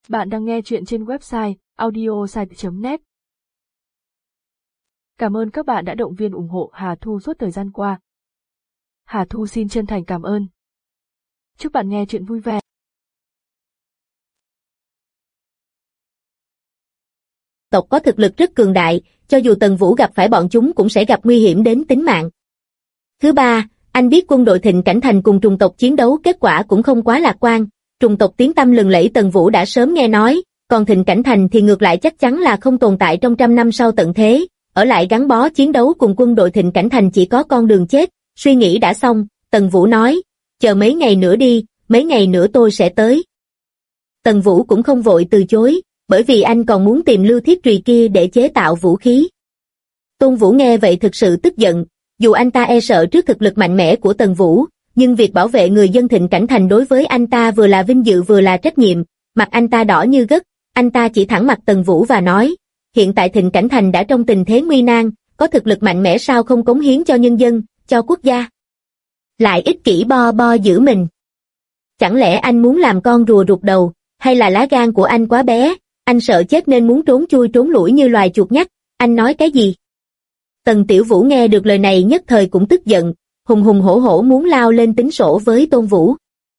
Bạn đang nghe chuyện trên website audiosite.net. Cảm ơn các bạn đã động viên ủng hộ Hà Thu suốt thời gian qua. Hà Thu xin chân thành cảm ơn. Chúc bạn nghe chuyện vui vẻ. Tộc có thực lực rất cường đại, cho dù Tần Vũ gặp phải bọn chúng cũng sẽ gặp nguy hiểm đến tính mạng. Thứ ba, anh biết quân đội Thịnh Cảnh Thành cùng trùng tộc chiến đấu kết quả cũng không quá lạc quan. Trùng tộc tiếng tăm lừng lẫy Tần Vũ đã sớm nghe nói, còn Thịnh Cảnh Thành thì ngược lại chắc chắn là không tồn tại trong 100 năm sau tận thế, ở lại gắn bó chiến đấu cùng quân đội Thịnh Cảnh Thành chỉ có con đường chết. Suy nghĩ đã xong, Tần Vũ nói, chờ mấy ngày nữa đi, mấy ngày nữa tôi sẽ tới. Tần Vũ cũng không vội từ chối, bởi vì anh còn muốn tìm lưu thiết trùy kia để chế tạo vũ khí. Tôn Vũ nghe vậy thực sự tức giận, dù anh ta e sợ trước thực lực mạnh mẽ của Tần Vũ, nhưng việc bảo vệ người dân Thịnh Cảnh Thành đối với anh ta vừa là vinh dự vừa là trách nhiệm. Mặt anh ta đỏ như gấc, anh ta chỉ thẳng mặt Tần Vũ và nói, hiện tại Thịnh Cảnh Thành đã trong tình thế nguy nan, có thực lực mạnh mẽ sao không cống hiến cho nhân dân, cho quốc gia. Lại ích kỷ bo bo giữ mình. Chẳng lẽ anh muốn làm con rùa rụt đầu, hay là lá gan của anh quá bé, anh sợ chết nên muốn trốn chui trốn lủi như loài chuột nhắt, anh nói cái gì? Tần Tiểu Vũ nghe được lời này nhất thời cũng tức giận, hùng hùng hổ hổ muốn lao lên tính sổ với Tôn Vũ.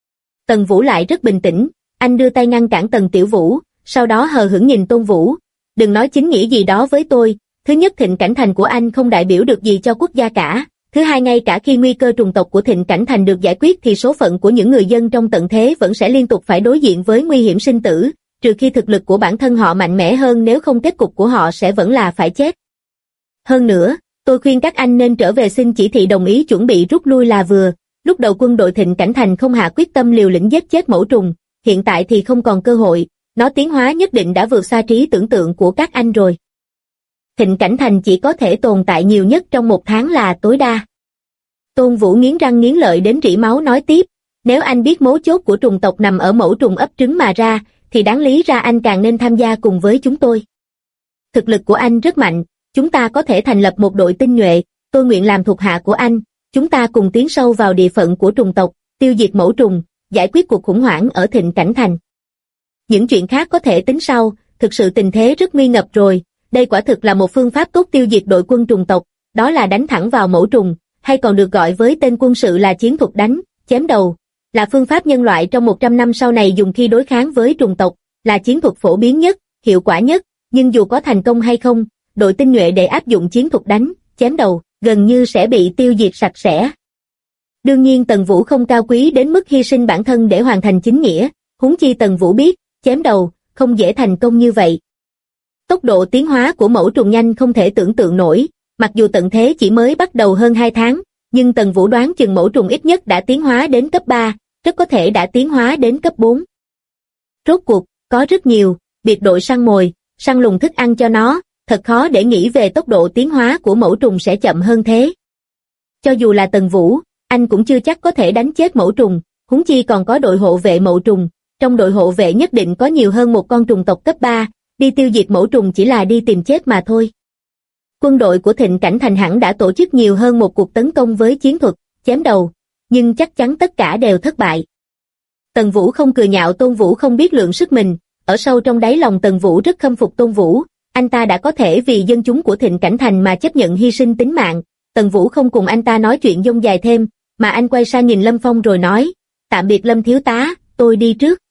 Tần Vũ lại rất bình tĩnh, anh đưa tay ngăn cản Tần Tiểu Vũ, sau đó hờ hững nhìn Tôn Vũ, đừng nói chính nghĩa gì đó với tôi, thứ nhất Thịnh Cảnh Thành của anh không đại biểu được gì cho quốc gia cả, thứ hai ngay cả khi nguy cơ trùng tộc của Thịnh Cảnh Thành được giải quyết thì số phận của những người dân trong tận thế vẫn sẽ liên tục phải đối diện với nguy hiểm sinh tử, trừ khi thực lực của bản thân họ mạnh mẽ hơn, nếu không kết cục của họ sẽ vẫn là phải chết. Hơn nữa, tôi khuyên các anh nên trở về xin chỉ thị đồng ý chuẩn bị rút lui là vừa. Lúc đầu quân đội Thịnh Cảnh Thành không hạ quyết tâm liều lĩnh giết chết mẫu trùng, hiện tại thì không còn cơ hội, nó tiến hóa nhất định đã vượt xa trí tưởng tượng của các anh rồi. Thịnh Cảnh Thành chỉ có thể tồn tại nhiều nhất trong 1 tháng là tối đa. Tôn Vũ nghiến răng nghiến lợi đến rỉ máu nói tiếp, nếu anh biết mấu chốt của trùng tộc nằm ở mẫu trùng ấp trứng mà ra, thì đáng lý ra anh càng nên tham gia cùng với chúng tôi. Thực lực của anh rất mạnh, chúng ta có thể thành lập một đội tinh nhuệ, tôi nguyện làm thuộc hạ của anh, chúng ta cùng tiến sâu vào địa phận của trùng tộc, tiêu diệt mẫu trùng, giải quyết cuộc khủng hoảng ở Thịnh Cảnh Thành. Những chuyện khác có thể tính sau, thực sự tình thế rất nguy ngập rồi, đây quả thực là một phương pháp tốt tiêu diệt đội quân trùng tộc, đó là đánh thẳng vào mẫu trùng, hay còn được gọi với tên quân sự là chiến thuật đánh, chém đầu, là phương pháp nhân loại trong 100 năm sau này dùng khi đối kháng với trùng tộc, là chiến thuật phổ biến nhất, hiệu quả nhất, nhưng dù có thành công hay không, đội tinh nhuệ để áp dụng chiến thuật đánh, chém đầu, gần như sẽ bị tiêu diệt sạch sẽ. Đương nhiên Tần Vũ không cao quý đến mức hy sinh bản thân để hoàn thành chính nghĩa, huống chi Tần Vũ biết, chém đầu, không dễ thành công như vậy. Tốc độ tiến hóa của mẫu trùng nhanh không thể tưởng tượng nổi, mặc dù tận thế chỉ mới bắt đầu hơn 2 tháng, nhưng Tần Vũ đoán chừng mẫu trùng ít nhất đã tiến hóa đến cấp 3, rất có thể đã tiến hóa đến cấp 4. Rốt cuộc, có rất nhiều, biệt đội săn mồi, săn lùng thức ăn cho nó, thật khó để nghĩ về tốc độ tiến hóa của mẫu trùng sẽ chậm hơn thế. Cho dù là Tần Vũ, anh cũng chưa chắc có thể đánh chết mẫu trùng, huống chi còn có đội hộ vệ mẫu trùng, trong đội hộ vệ nhất định có nhiều hơn một con trùng tộc cấp 3, đi tiêu diệt mẫu trùng chỉ là đi tìm chết mà thôi. Quân đội của Thịnh Cảnh Thành hẳn đã tổ chức nhiều hơn một cuộc tấn công với chiến thuật, chém đầu, nhưng chắc chắn tất cả đều thất bại. Tần Vũ không cười nhạo Tôn Vũ không biết lượng sức mình, ở sâu trong đáy lòng Tần Vũ rất khâm phục Tôn Vũ, anh ta đã có thể vì dân chúng của Thịnh Cảnh Thành mà chấp nhận hy sinh tính mạng. Tần Vũ không cùng anh ta nói chuyện dông dài thêm, mà anh quay sang nhìn Lâm Phong rồi nói, tạm biệt Lâm thiếu tá, tôi đi trước.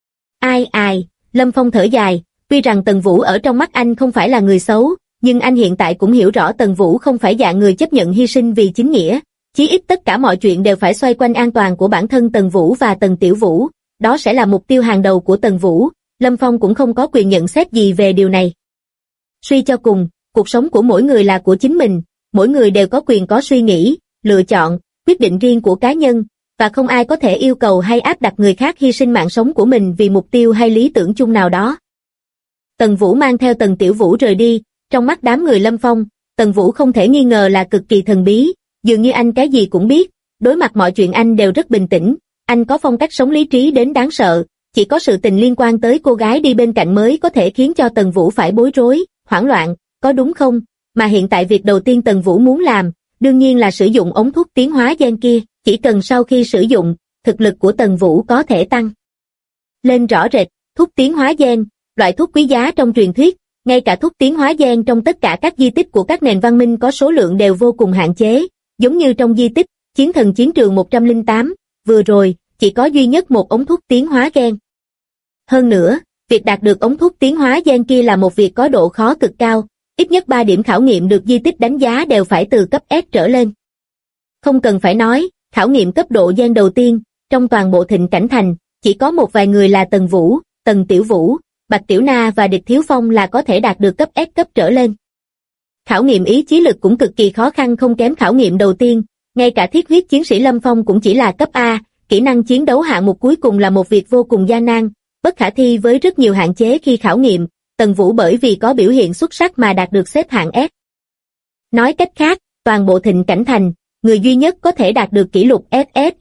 Ai, Lâm Phong thở dài, tuy rằng Tần Vũ ở trong mắt anh không phải là người xấu, nhưng anh hiện tại cũng hiểu rõ Tần Vũ không phải dạng người chấp nhận hy sinh vì chính nghĩa, chí ít tất cả mọi chuyện đều phải xoay quanh an toàn của bản thân Tần Vũ và Tần Tiểu Vũ, đó sẽ là mục tiêu hàng đầu của Tần Vũ, Lâm Phong cũng không có quyền nhận xét gì về điều này. Suy cho cùng, cuộc sống của mỗi người là của chính mình, mỗi người đều có quyền có suy nghĩ, lựa chọn, quyết định riêng của cá nhân, và không ai có thể yêu cầu hay áp đặt người khác hy sinh mạng sống của mình vì mục tiêu hay lý tưởng chung nào đó. Tần Vũ mang theo Tần Tiểu Vũ rời đi, trong mắt đám người Lâm Phong, Tần Vũ không thể nghi ngờ là cực kỳ thần bí, dường như anh cái gì cũng biết, đối mặt mọi chuyện anh đều rất bình tĩnh, anh có phong cách sống lý trí đến đáng sợ, chỉ có sự tình liên quan tới cô gái đi bên cạnh mới có thể khiến cho Tần Vũ phải bối rối, hoảng loạn, có đúng không? Mà hiện tại việc đầu tiên Tần Vũ muốn làm, đương nhiên là sử dụng ống thuốc tiến hóa gen kia, chỉ cần sau khi sử dụng, thực lực của Tần Vũ có thể tăng lên rõ rệt, Thuốc tiến hóa gen, loại thuốc quý giá trong truyền thuyết, ngay cả thuốc tiến hóa gen trong tất cả các di tích của các nền văn minh có số lượng đều vô cùng hạn chế, giống như trong di tích Chiến thần chiến trường 108, vừa rồi, chỉ có duy nhất một ống thuốc tiến hóa gen. Hơn nữa, việc đạt được ống thuốc tiến hóa gen kia là một việc có độ khó cực cao, ít nhất 3 điểm khảo nghiệm được di tích đánh giá đều phải từ cấp S trở lên. Không cần phải nói, khảo nghiệm cấp độ gen đầu tiên, trong toàn bộ Thịnh Cảnh Thành, chỉ có một vài người là Tần Vũ, Tần Tiểu Vũ, Bạch Tiểu Na và Địch Thiếu Phong là có thể đạt được cấp S cấp trở lên. Khảo nghiệm ý chí lực cũng cực kỳ khó khăn không kém khảo nghiệm đầu tiên, ngay cả thiết huyết chiến sĩ Lâm Phong cũng chỉ là cấp A, kỹ năng chiến đấu hạng mục cuối cùng là một việc vô cùng gian nan, bất khả thi với rất nhiều hạn chế khi khảo nghiệm, Tần Vũ bởi vì có biểu hiện xuất sắc mà đạt được xếp hạng S. Nói cách khác, toàn bộ Thịnh Cảnh Thành, người duy nhất có thể đạt được kỷ lục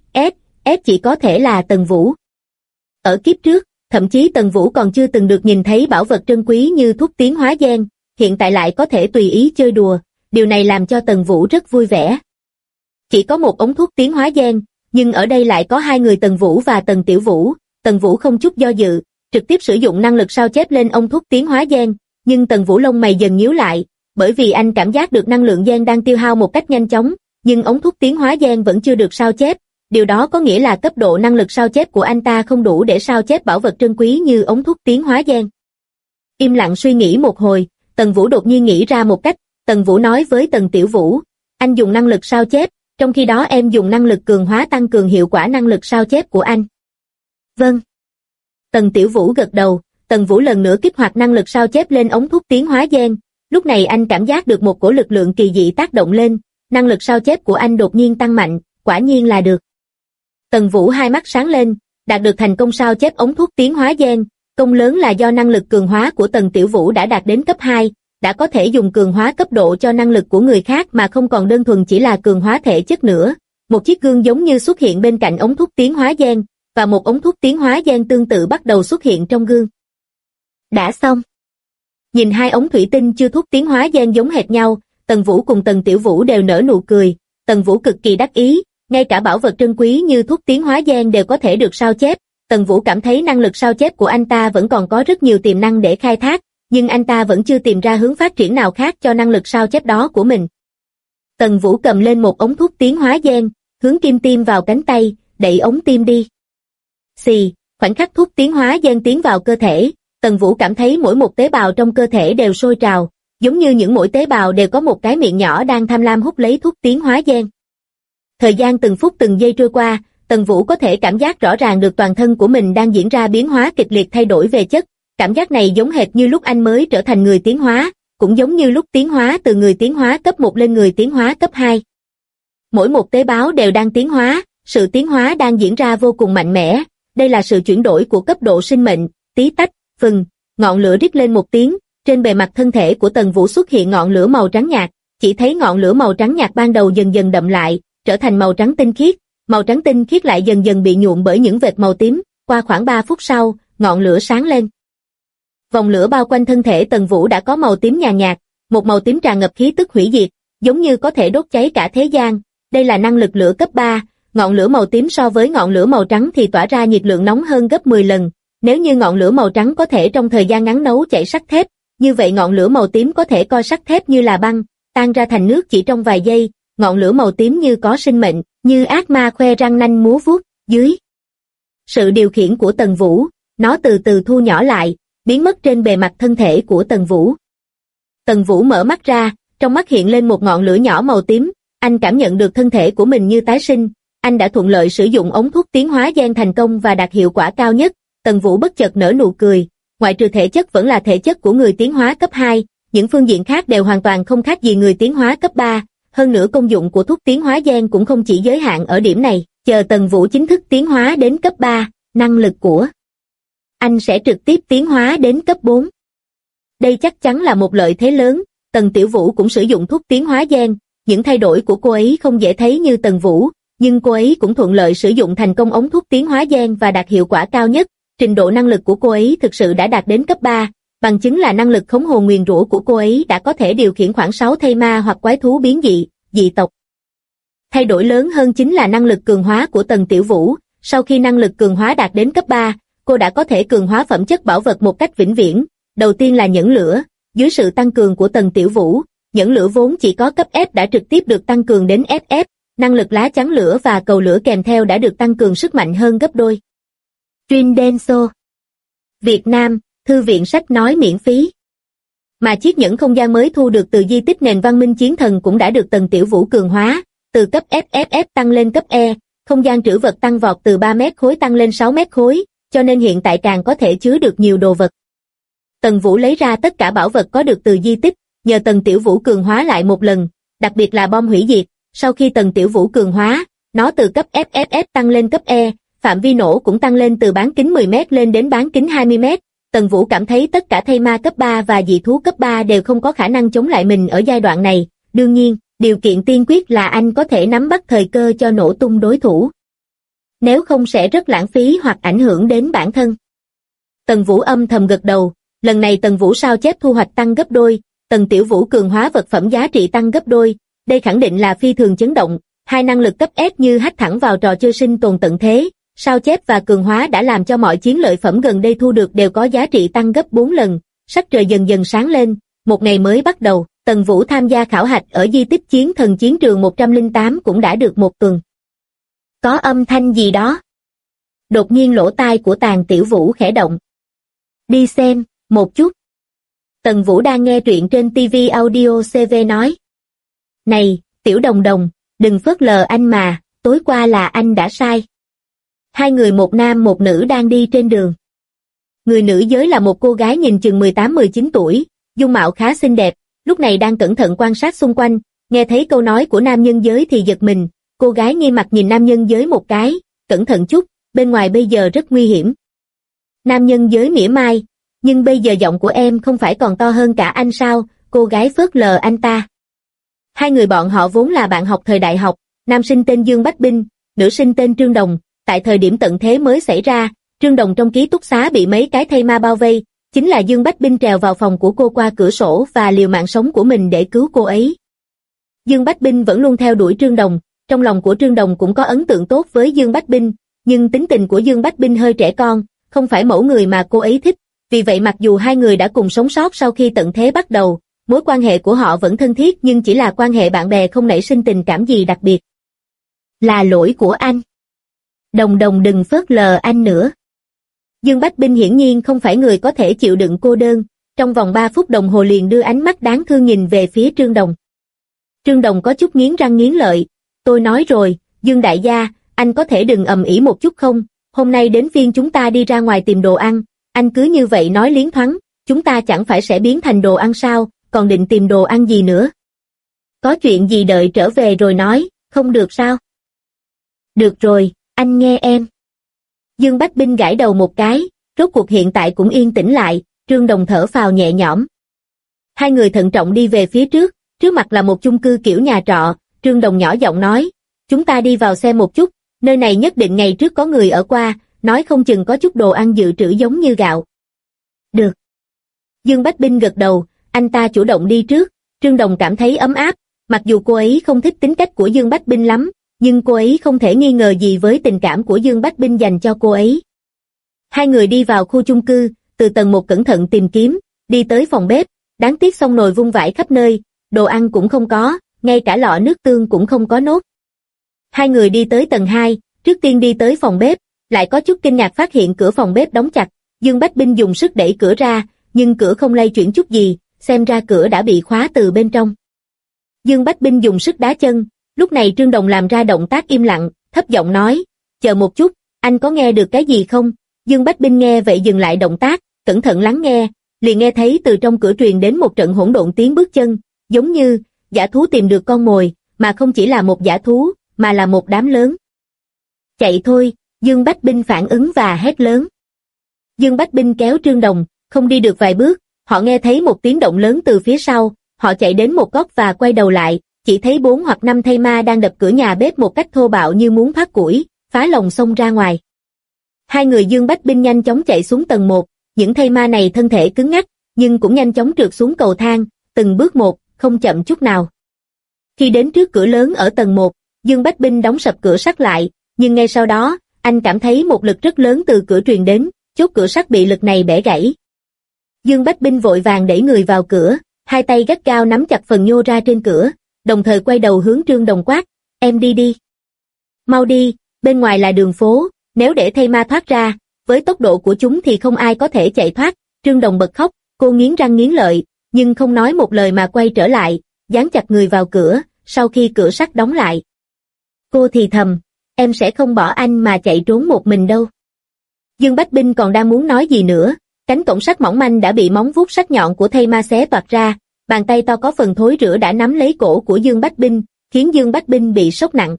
S chỉ có thể là Tần Vũ. Ở kiếp trước, thậm chí Tần Vũ còn chưa từng được nhìn thấy bảo vật trân quý như thuốc tiến hóa gen, hiện tại lại có thể tùy ý chơi đùa, điều này làm cho Tần Vũ rất vui vẻ. Chỉ có một ống thuốc tiến hóa gen, nhưng ở đây lại có hai người Tần Vũ và Tần Tiểu Vũ, Tần Vũ không chút do dự, trực tiếp sử dụng năng lực sao chép lên ống thuốc tiến hóa gen, nhưng Tần Vũ lông mày dần nhíu lại, bởi vì anh cảm giác được năng lượng gen đang tiêu hao một cách nhanh chóng, nhưng ống thuốc tiến hóa gen vẫn chưa được sao chép, điều đó có nghĩa là cấp độ năng lực sao chép của anh ta không đủ để sao chép bảo vật trân quý như ống thuốc tiến hóa gen. Im lặng suy nghĩ một hồi, Tần Vũ đột nhiên nghĩ ra một cách, Tần Vũ nói với Tần Tiểu Vũ, anh dùng năng lực sao chép, trong khi đó em dùng năng lực cường hóa tăng cường hiệu quả năng lực sao chép của anh. Vâng. Tần Tiểu Vũ gật đầu, Tần Vũ lần nữa kích hoạt năng lực sao chép lên ống thuốc tiến hóa gen, lúc này anh cảm giác được một cổ lực lượng kỳ dị tác động lên, năng lực sao chép của anh đột nhiên tăng mạnh, quả nhiên là được. Tần Vũ hai mắt sáng lên, đạt được thành công sao chép ống thuốc tiến hóa gen, công lớn là do năng lực cường hóa của Tần Tiểu Vũ đã đạt đến cấp 2, đã có thể dùng cường hóa cấp độ cho năng lực của người khác mà không còn đơn thuần chỉ là cường hóa thể chất nữa. Một chiếc gương giống như xuất hiện bên cạnh ống thuốc tiến hóa gen, và một ống thuốc tiến hóa gen tương tự bắt đầu xuất hiện trong gương. Đã xong. Nhìn hai ống thủy tinh chưa thuốc tiến hóa gen giống hệt nhau, Tần Vũ cùng Tần Tiểu Vũ đều nở nụ cười, Tần Vũ cực kỳ đắc ý, ngay cả bảo vật trân quý như thuốc tiến hóa gen đều có thể được sao chép, Tần Vũ cảm thấy năng lực sao chép của anh ta vẫn còn có rất nhiều tiềm năng để khai thác, nhưng anh ta vẫn chưa tìm ra hướng phát triển nào khác cho năng lực sao chép đó của mình. Tần Vũ cầm lên một ống thuốc tiến hóa gen, hướng kim tiêm vào cánh tay, đẩy ống tiêm đi. Xì, khoảnh khắc thuốc tiến hóa gen tiến vào cơ thể, Tần Vũ cảm thấy mỗi một tế bào trong cơ thể đều sôi trào, giống như những mỗi tế bào đều có một cái miệng nhỏ đang tham lam hút lấy thuốc tiến hóa gen. Thời gian từng phút từng giây trôi qua, Tần Vũ có thể cảm giác rõ ràng được toàn thân của mình đang diễn ra biến hóa kịch liệt thay đổi về chất, cảm giác này giống hệt như lúc anh mới trở thành người tiến hóa, cũng giống như lúc tiến hóa từ người tiến hóa cấp 1 lên người tiến hóa cấp 2. Mỗi một tế bào đều đang tiến hóa, sự tiến hóa đang diễn ra vô cùng mạnh mẽ, đây là sự chuyển đổi của cấp độ sinh mệnh, tí tách, phừng, ngọn lửa rít lên một tiếng, trên bề mặt thân thể của Tần Vũ xuất hiện ngọn lửa màu trắng nhạt, chỉ thấy ngọn lửa màu trắng nhạt ban đầu dần dần đậm lại, trở thành màu trắng tinh khiết lại dần dần bị nhuộm bởi những vệt màu tím, qua khoảng 3 phút sau, ngọn lửa sáng lên. Vòng lửa bao quanh thân thể Tần Vũ đã có màu tím nhàn nhạt, một màu tím tràn ngập khí tức hủy diệt, giống như có thể đốt cháy cả thế gian, đây là năng lực lửa cấp 3, ngọn lửa màu tím so với ngọn lửa màu trắng thì tỏa ra nhiệt lượng nóng hơn gấp 10 lần, nếu như ngọn lửa màu trắng có thể trong thời gian ngắn nấu chảy sắt thép, như vậy ngọn lửa màu tím có thể coi sắt thép như là băng, tan ra thành nước chỉ trong vài giây, ngọn lửa màu tím như có sinh mệnh, như ác ma khoe răng nanh múa vuốt, dưới sự điều khiển của Tần Vũ, nó từ từ thu nhỏ lại, biến mất trên bề mặt thân thể của Tần Vũ. Tần Vũ mở mắt ra, trong mắt hiện lên một ngọn lửa nhỏ màu tím, anh cảm nhận được thân thể của mình như tái sinh, anh đã thuận lợi sử dụng ống thuốc tiến hóa gen thành công và đạt hiệu quả cao nhất. Tần Vũ bất chợt nở nụ cười, ngoại trừ thể chất vẫn là thể chất của người tiến hóa cấp 2, những phương diện khác đều hoàn toàn không khác gì người tiến hóa cấp 3, hơn nữa công dụng của thuốc tiến hóa gen cũng không chỉ giới hạn ở điểm này, chờ Tần Vũ chính thức tiến hóa đến cấp 3, năng lực của anh sẽ trực tiếp tiến hóa đến cấp 4. Đây chắc chắn là một lợi thế lớn, Tần Tiểu Vũ cũng sử dụng thuốc tiến hóa gen, những thay đổi của cô ấy không dễ thấy như Tần Vũ, nhưng cô ấy cũng thuận lợi sử dụng thành công ống thuốc tiến hóa gen và đạt hiệu quả cao nhất, trình độ năng lực của cô ấy thực sự đã đạt đến cấp 3, bằng chứng là năng lực khống hồn nguyền rủa của cô ấy đã có thể điều khiển khoảng 6 thây ma hoặc quái thú biến dị, dị tộc. Thay đổi lớn hơn chính là năng lực cường hóa của Tần Tiểu Vũ, sau khi năng lực cường hóa đạt đến cấp 3, cô đã có thể cường hóa phẩm chất bảo vật một cách vĩnh viễn. Đầu tiên là nhẫn lửa, dưới sự tăng cường của Tần Tiểu Vũ, nhẫn lửa vốn chỉ có cấp F đã trực tiếp được tăng cường đến FF, năng lực lá chắn lửa và cầu lửa kèm theo đã được tăng cường sức mạnh hơn gấp đôi. Truyền Denso Việt Nam, Thư viện sách nói miễn phí. Mà chiếc nhẫn không gian mới thu được từ di tích nền văn minh chiến thần cũng đã được Tần Tiểu Vũ cường hóa, từ cấp FFF tăng lên cấp E, không gian trữ vật tăng vọt từ 3 mét khối tăng lên 6 mét khối, cho nên hiện tại càng có thể chứa được nhiều đồ vật. Tần Vũ lấy ra tất cả bảo vật có được từ di tích, nhờ Tần Tiểu Vũ cường hóa lại một lần, đặc biệt là bom hủy diệt, sau khi Tần Tiểu Vũ cường hóa, nó từ cấp FFF tăng lên cấp E, phạm vi nổ cũng tăng lên từ bán kính 10 mét lên đến bán kính 20 mét. Tần Vũ cảm thấy tất cả thây ma cấp 3 và dị thú cấp 3 đều không có khả năng chống lại mình ở giai đoạn này, đương nhiên, điều kiện tiên quyết là anh có thể nắm bắt thời cơ cho nổ tung đối thủ. Nếu không sẽ rất lãng phí hoặc ảnh hưởng đến bản thân. Tần Vũ âm thầm gật đầu, lần này Tần Vũ sao chép thu hoạch tăng gấp đôi, Tần Tiểu Vũ cường hóa vật phẩm giá trị tăng gấp đôi, đây khẳng định là phi thường chấn động, hai năng lực cấp S như hách thẳng vào trò chơi sinh tồn tận thế, sao chép và cường hóa đã làm cho mọi chiến lợi phẩm gần đây thu được đều có giá trị tăng gấp 4 lần, sắc trời dần dần sáng lên, một ngày mới bắt đầu, Tần Vũ tham gia khảo hạch ở di tích chiến thần chiến trường 108 cũng đã được một tuần. Có âm thanh gì đó? Đột nhiên lỗ tai của Tàn Tiểu Vũ khẽ động. Đi xem, một chút. Tần Vũ đang nghe truyện trên TV Audio CV nói. Này, Tiểu Đồng Đồng, đừng phớt lờ anh mà, tối qua là anh đã sai. Hai người một nam một nữ đang đi trên đường. Người nữ giới là một cô gái nhìn chừng 18-19 tuổi, dung mạo khá xinh đẹp, lúc này đang cẩn thận quan sát xung quanh, nghe thấy câu nói của nam nhân giới thì giật mình, cô gái nghi mặt nhìn nam nhân giới một cái, cẩn thận chút, bên ngoài bây giờ rất nguy hiểm. Nam nhân giới mỉa mai, nhưng bây giờ giọng của em không phải còn to hơn cả anh sao, cô gái phớt lờ anh ta. Hai người bọn họ vốn là bạn học thời đại học, nam sinh tên Dương Bách Binh, nữ sinh tên Trương Đồng, tại thời điểm tận thế mới xảy ra, Trương Đồng trong ký túc xá bị mấy cái thây ma bao vây, chính là Dương Bách Binh trèo vào phòng của cô qua cửa sổ và liều mạng sống của mình để cứu cô ấy. Dương Bách Binh vẫn luôn theo đuổi Trương Đồng, trong lòng của Trương Đồng cũng có ấn tượng tốt với Dương Bách Binh, nhưng tính tình của Dương Bách Binh hơi trẻ con, không phải mẫu người mà cô ấy thích, vì vậy mặc dù hai người đã cùng sống sót sau khi tận thế bắt đầu, mối quan hệ của họ vẫn thân thiết nhưng chỉ là quan hệ bạn bè không nảy sinh tình cảm gì đặc biệt. Là lỗi của anh. Đồng Đồng đừng phớt lờ anh nữa. Dương Bách Binh hiển nhiên không phải người có thể chịu đựng cô đơn, trong vòng 3 phút đồng hồ liền đưa ánh mắt đáng thương nhìn về phía Trương Đồng. Trương Đồng có chút nghiến răng nghiến lợi, tôi nói rồi, Dương đại gia, anh có thể đừng ầm ĩ một chút không, hôm nay đến phiên chúng ta đi ra ngoài tìm đồ ăn, anh cứ như vậy nói liến thoáng, chúng ta chẳng phải sẽ biến thành đồ ăn sao, còn định tìm đồ ăn gì nữa. Có chuyện gì đợi trở về rồi nói, không được sao? Được rồi, anh nghe em. Dương Bách Binh gãi đầu một cái, rốt cuộc hiện tại cũng yên tĩnh lại, Trương Đồng thở phào nhẹ nhõm. Hai người thận trọng đi về phía trước mặt là một chung cư kiểu nhà trọ, Trương Đồng nhỏ giọng nói, chúng ta đi vào xem một chút, nơi này nhất định ngày trước có người ở qua, nói không chừng có chút đồ ăn dự trữ giống như gạo. Được. Dương Bách Binh gật đầu, anh ta chủ động đi trước, Trương Đồng cảm thấy ấm áp, mặc dù cô ấy không thích tính cách của Dương Bách Binh lắm, nhưng cô ấy không thể nghi ngờ gì với tình cảm của Dương Bách Binh dành cho cô ấy. Hai người đi vào khu chung cư, từ tầng 1 cẩn thận tìm kiếm, đi tới phòng bếp, đáng tiếc xong nồi vung vãi khắp nơi, đồ ăn cũng không có, ngay cả lọ nước tương cũng không có nốt. Hai người đi tới tầng 2, trước tiên đi tới phòng bếp, lại có chút kinh ngạc phát hiện cửa phòng bếp đóng chặt, Dương Bách Binh dùng sức đẩy cửa ra, nhưng cửa không lay chuyển chút gì, xem ra cửa đã bị khóa từ bên trong. Dương Bách Binh dùng sức đá chân, lúc này Trương Đồng làm ra động tác im lặng, thấp giọng nói, chờ một chút, anh có nghe được cái gì không? Dương Bách Binh nghe vậy dừng lại động tác, cẩn thận lắng nghe, liền nghe thấy từ trong cửa truyền đến một trận hỗn độn tiếng bước chân, giống như dã thú tìm được con mồi, mà không chỉ là một dã thú, mà là một đám lớn. Chạy thôi, Dương Bách Binh phản ứng và hét lớn. Dương Bách Binh kéo Trương Đồng, không đi được vài bước, họ nghe thấy một tiếng động lớn từ phía sau, họ chạy đến một góc và quay đầu lại, chỉ thấy 4 hoặc 5 thây ma đang đập cửa nhà bếp một cách thô bạo như muốn thoát củi, phá lồng xông ra ngoài. Hai người Dương Bách Binh nhanh chóng chạy xuống tầng 1, những thây ma này thân thể cứng ngắc, nhưng cũng nhanh chóng trượt xuống cầu thang, từng bước một, không chậm chút nào. Khi đến trước cửa lớn ở tầng 1, Dương Bách Binh đóng sập cửa sắt lại, nhưng ngay sau đó, anh cảm thấy một lực rất lớn từ cửa truyền đến, chốt cửa sắt bị lực này bẻ gãy. Dương Bách Binh vội vàng đẩy người vào cửa, hai tay gắt gao nắm chặt phần nhô ra trên cửa, đồng thời quay đầu hướng Trương Đồng quát, em đi đi. Mau đi, bên ngoài là đường phố, nếu để thây ma thoát ra, với tốc độ của chúng thì không ai có thể chạy thoát. Trương Đồng bật khóc, cô nghiến răng nghiến lợi, nhưng không nói một lời mà quay trở lại, dán chặt người vào cửa, sau khi cửa sắt đóng lại. Cô thì thầm, em sẽ không bỏ anh mà chạy trốn một mình đâu. Dương Bách Binh còn đang muốn nói gì nữa, cánh cổng sắt mỏng manh đã bị móng vuốt sắc nhọn của thây ma xé toạc ra, bàn tay to có phần thối rữa đã nắm lấy cổ của Dương Bách Binh, khiến Dương Bách Binh bị sốc nặng.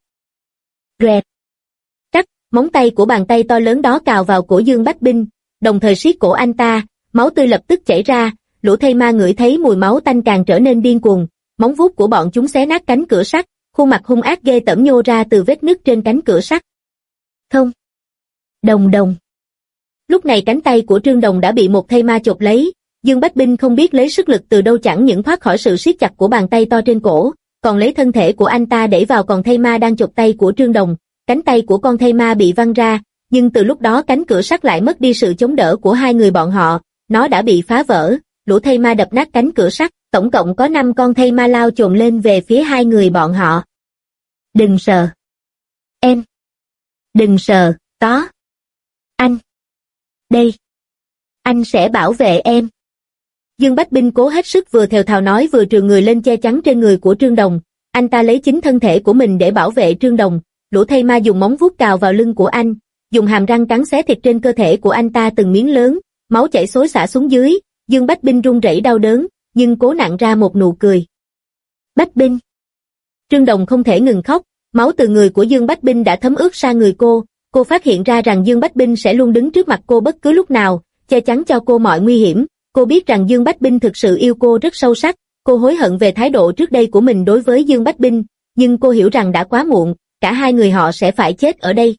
Rẹt. Trắc, móng tay của bàn tay to lớn đó cào vào cổ Dương Bách Binh, đồng thời siết cổ anh ta, máu tươi lập tức chảy ra, lũ thây ma ngửi thấy mùi máu tanh càng trở nên điên cuồng, móng vuốt của bọn chúng xé nát cánh cửa sắt, khuôn mặt hung ác ghê tởm nhô ra từ vết nứt trên cánh cửa sắt. Không. Đồng đồng. Lúc này cánh tay của Trương Đồng đã bị một thây ma chộp lấy, Dương Bách Binh không biết lấy sức lực từ đâu chẳng những thoát khỏi sự siết chặt của bàn tay to trên cổ, còn lấy thân thể của anh ta đẩy vào con thây ma đang chộp tay của Trương Đồng, cánh tay của con thây ma bị văng ra, nhưng từ lúc đó cánh cửa sắt lại mất đi sự chống đỡ của hai người bọn họ, nó đã bị phá vỡ, lũ thây ma đập nát cánh cửa sắt, tổng cộng có 5 con thây ma lao chồm lên về phía hai người bọn họ. Đừng sợ. Em. Đừng sợ, có. Anh. Đây. Anh sẽ bảo vệ em. Dương Bách Binh cố hết sức vừa thều thào nói vừa trườn người lên che chắn trên người của Trương Đồng, anh ta lấy chính thân thể của mình để bảo vệ Trương Đồng, lũ thây ma dùng móng vuốt cào vào lưng của anh, dùng hàm răng cắn xé thịt trên cơ thể của anh ta từng miếng lớn, máu chảy xối xả xuống dưới, Dương Bách Binh run rẩy đau đớn, nhưng cố nặn ra một nụ cười. Bách Binh. Trương Đồng không thể ngừng khóc, máu từ người của Dương Bách Binh đã thấm ướt sang người cô phát hiện ra rằng Dương Bách Binh sẽ luôn đứng trước mặt cô bất cứ lúc nào, che chắn cho cô mọi nguy hiểm, cô biết rằng Dương Bách Binh thực sự yêu cô rất sâu sắc, cô hối hận về thái độ trước đây của mình đối với Dương Bách Binh, nhưng cô hiểu rằng đã quá muộn, cả hai người họ sẽ phải chết ở đây.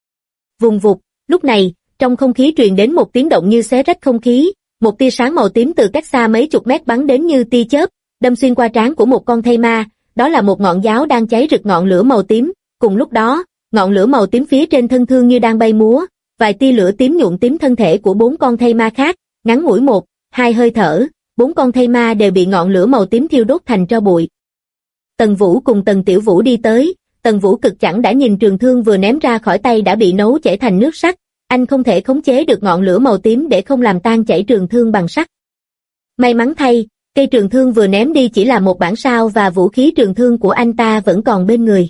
Vùng vụt, lúc này, trong không khí truyền đến một tiếng động như xé rách không khí, một tia sáng màu tím từ cách xa mấy chục mét bắn đến như tia chớp, đâm xuyên qua trán của một con thây ma, đó là một ngọn giáo đang cháy rực ngọn lửa màu tím, cùng lúc đó, ngọn lửa màu tím phía trên thân thương như đang bay múa, vài tia lửa tím nhuộm tím thân thể của 4 con thây ma khác, ngắn ngủi 1-2 hơi thở, 4 con thây ma đều bị ngọn lửa màu tím thiêu đốt thành tro bụi. Tần Vũ cùng Tần Tiểu Vũ đi tới, Tần Vũ cực chẳng đã nhìn trường thương vừa ném ra khỏi tay đã bị nấu chảy thành nước sắt, anh không thể khống chế được ngọn lửa màu tím để không làm tan chảy trường thương bằng sắt. May mắn thay, cây trường thương vừa ném đi chỉ là một bản sao và vũ khí trường thương của anh ta vẫn còn bên người.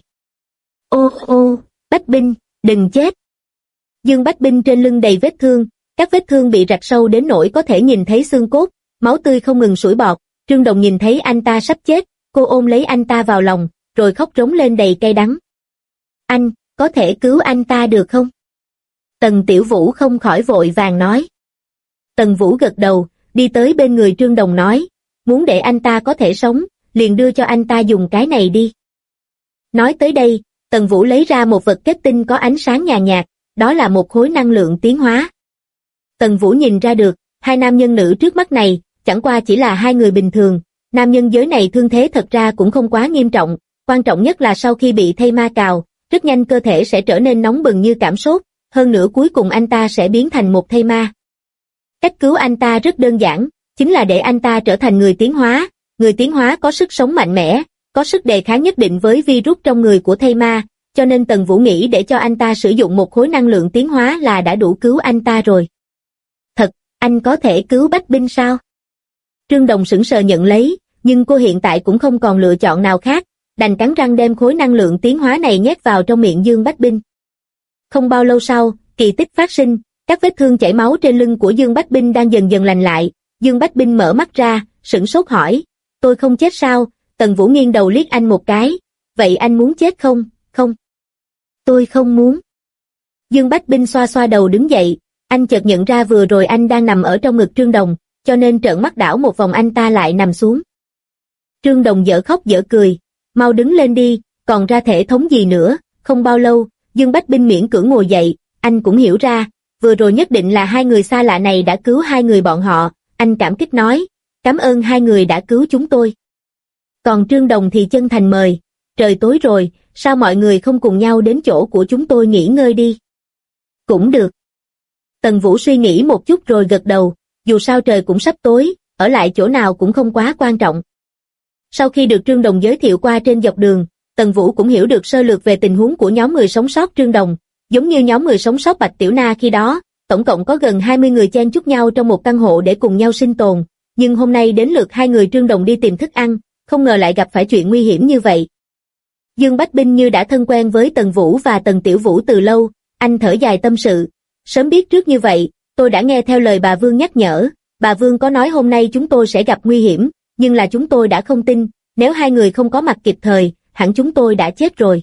Ô ô, Bách Binh, đừng chết. Dương Bách Binh trên lưng đầy vết thương, các vết thương bị rạch sâu đến nỗi có thể nhìn thấy xương cốt, máu tươi không ngừng sủi bọt, Trương Đồng nhìn thấy anh ta sắp chết, cô ôm lấy anh ta vào lòng, rồi khóc rống lên đầy cay đắng. Anh, có thể cứu anh ta được không? Tần Tiểu Vũ không khỏi vội vàng nói. Tần Vũ gật đầu, đi tới bên người Trương Đồng nói, muốn để anh ta có thể sống, liền đưa cho anh ta dùng cái này đi. Nói tới đây, Tần Vũ lấy ra một vật kết tinh có ánh sáng nhàn nhạt, đó là một khối năng lượng tiến hóa. Tần Vũ nhìn ra được, hai nam nhân nữ trước mắt này, chẳng qua chỉ là hai người bình thường, nam nhân giới này thương thế thật ra cũng không quá nghiêm trọng, quan trọng nhất là sau khi bị thây ma cào, rất nhanh cơ thể sẽ trở nên nóng bừng như cảm sốt, hơn nữa cuối cùng anh ta sẽ biến thành một thây ma. Cách cứu anh ta rất đơn giản, chính là để anh ta trở thành người tiến hóa có sức sống mạnh mẽ, có sức đề kháng nhất định với virus trong người của thây ma, cho nên Tần Vũ nghĩ để cho anh ta sử dụng một khối năng lượng tiến hóa là đã đủ cứu anh ta rồi. Thật, anh có thể cứu Bách Binh sao? Trương Đồng sững sờ nhận lấy, nhưng cô hiện tại cũng không còn lựa chọn nào khác, đành cắn răng đem khối năng lượng tiến hóa này nhét vào trong miệng Dương Bách Binh. Không bao lâu sau, kỳ tích phát sinh, các vết thương chảy máu trên lưng của Dương Bách Binh đang dần dần lành lại, Dương Bách Binh mở mắt ra, sửng sốt hỏi, tôi không chết sao? Tần Vũ nghiêng đầu liếc anh một cái, vậy anh muốn chết không? Không. Tôi không muốn. Dương Bách Binh xoa xoa đầu đứng dậy, anh chợt nhận ra vừa rồi anh đang nằm ở trong ngực Trương Đồng, cho nên trợn mắt đảo một vòng anh ta lại nằm xuống. Trương Đồng dở khóc dở cười, mau đứng lên đi, còn ra thể thống gì nữa. Không bao lâu, Dương Bách Binh miễn cưỡng ngồi dậy, anh cũng hiểu ra, vừa rồi nhất định là hai người xa lạ này đã cứu hai người bọn họ, anh cảm kích nói, cảm ơn hai người đã cứu chúng tôi. Còn Trương Đồng thì chân thành mời, trời tối rồi, sao mọi người không cùng nhau đến chỗ của chúng tôi nghỉ ngơi đi? Cũng được. Tần Vũ suy nghĩ một chút rồi gật đầu, dù sao trời cũng sắp tối, ở lại chỗ nào cũng không quá quan trọng. Sau khi được Trương Đồng giới thiệu qua trên dọc đường, Tần Vũ cũng hiểu được sơ lược về tình huống của nhóm người sống sót Trương Đồng, giống như nhóm người sống sót Bạch Tiểu Na khi đó, tổng cộng có gần 20 người chen chúc nhau trong một căn hộ để cùng nhau sinh tồn, nhưng hôm nay đến lượt hai người Trương Đồng đi tìm thức ăn, không ngờ lại gặp phải chuyện nguy hiểm như vậy. Dương Bách Binh như đã thân quen với Tần Vũ và Tần Tiểu Vũ từ lâu, anh thở dài tâm sự, sớm biết trước như vậy, tôi đã nghe theo lời bà Vương nhắc nhở, bà Vương có nói hôm nay chúng tôi sẽ gặp nguy hiểm, nhưng là chúng tôi đã không tin, nếu hai người không có mặt kịp thời, hẳn chúng tôi đã chết rồi.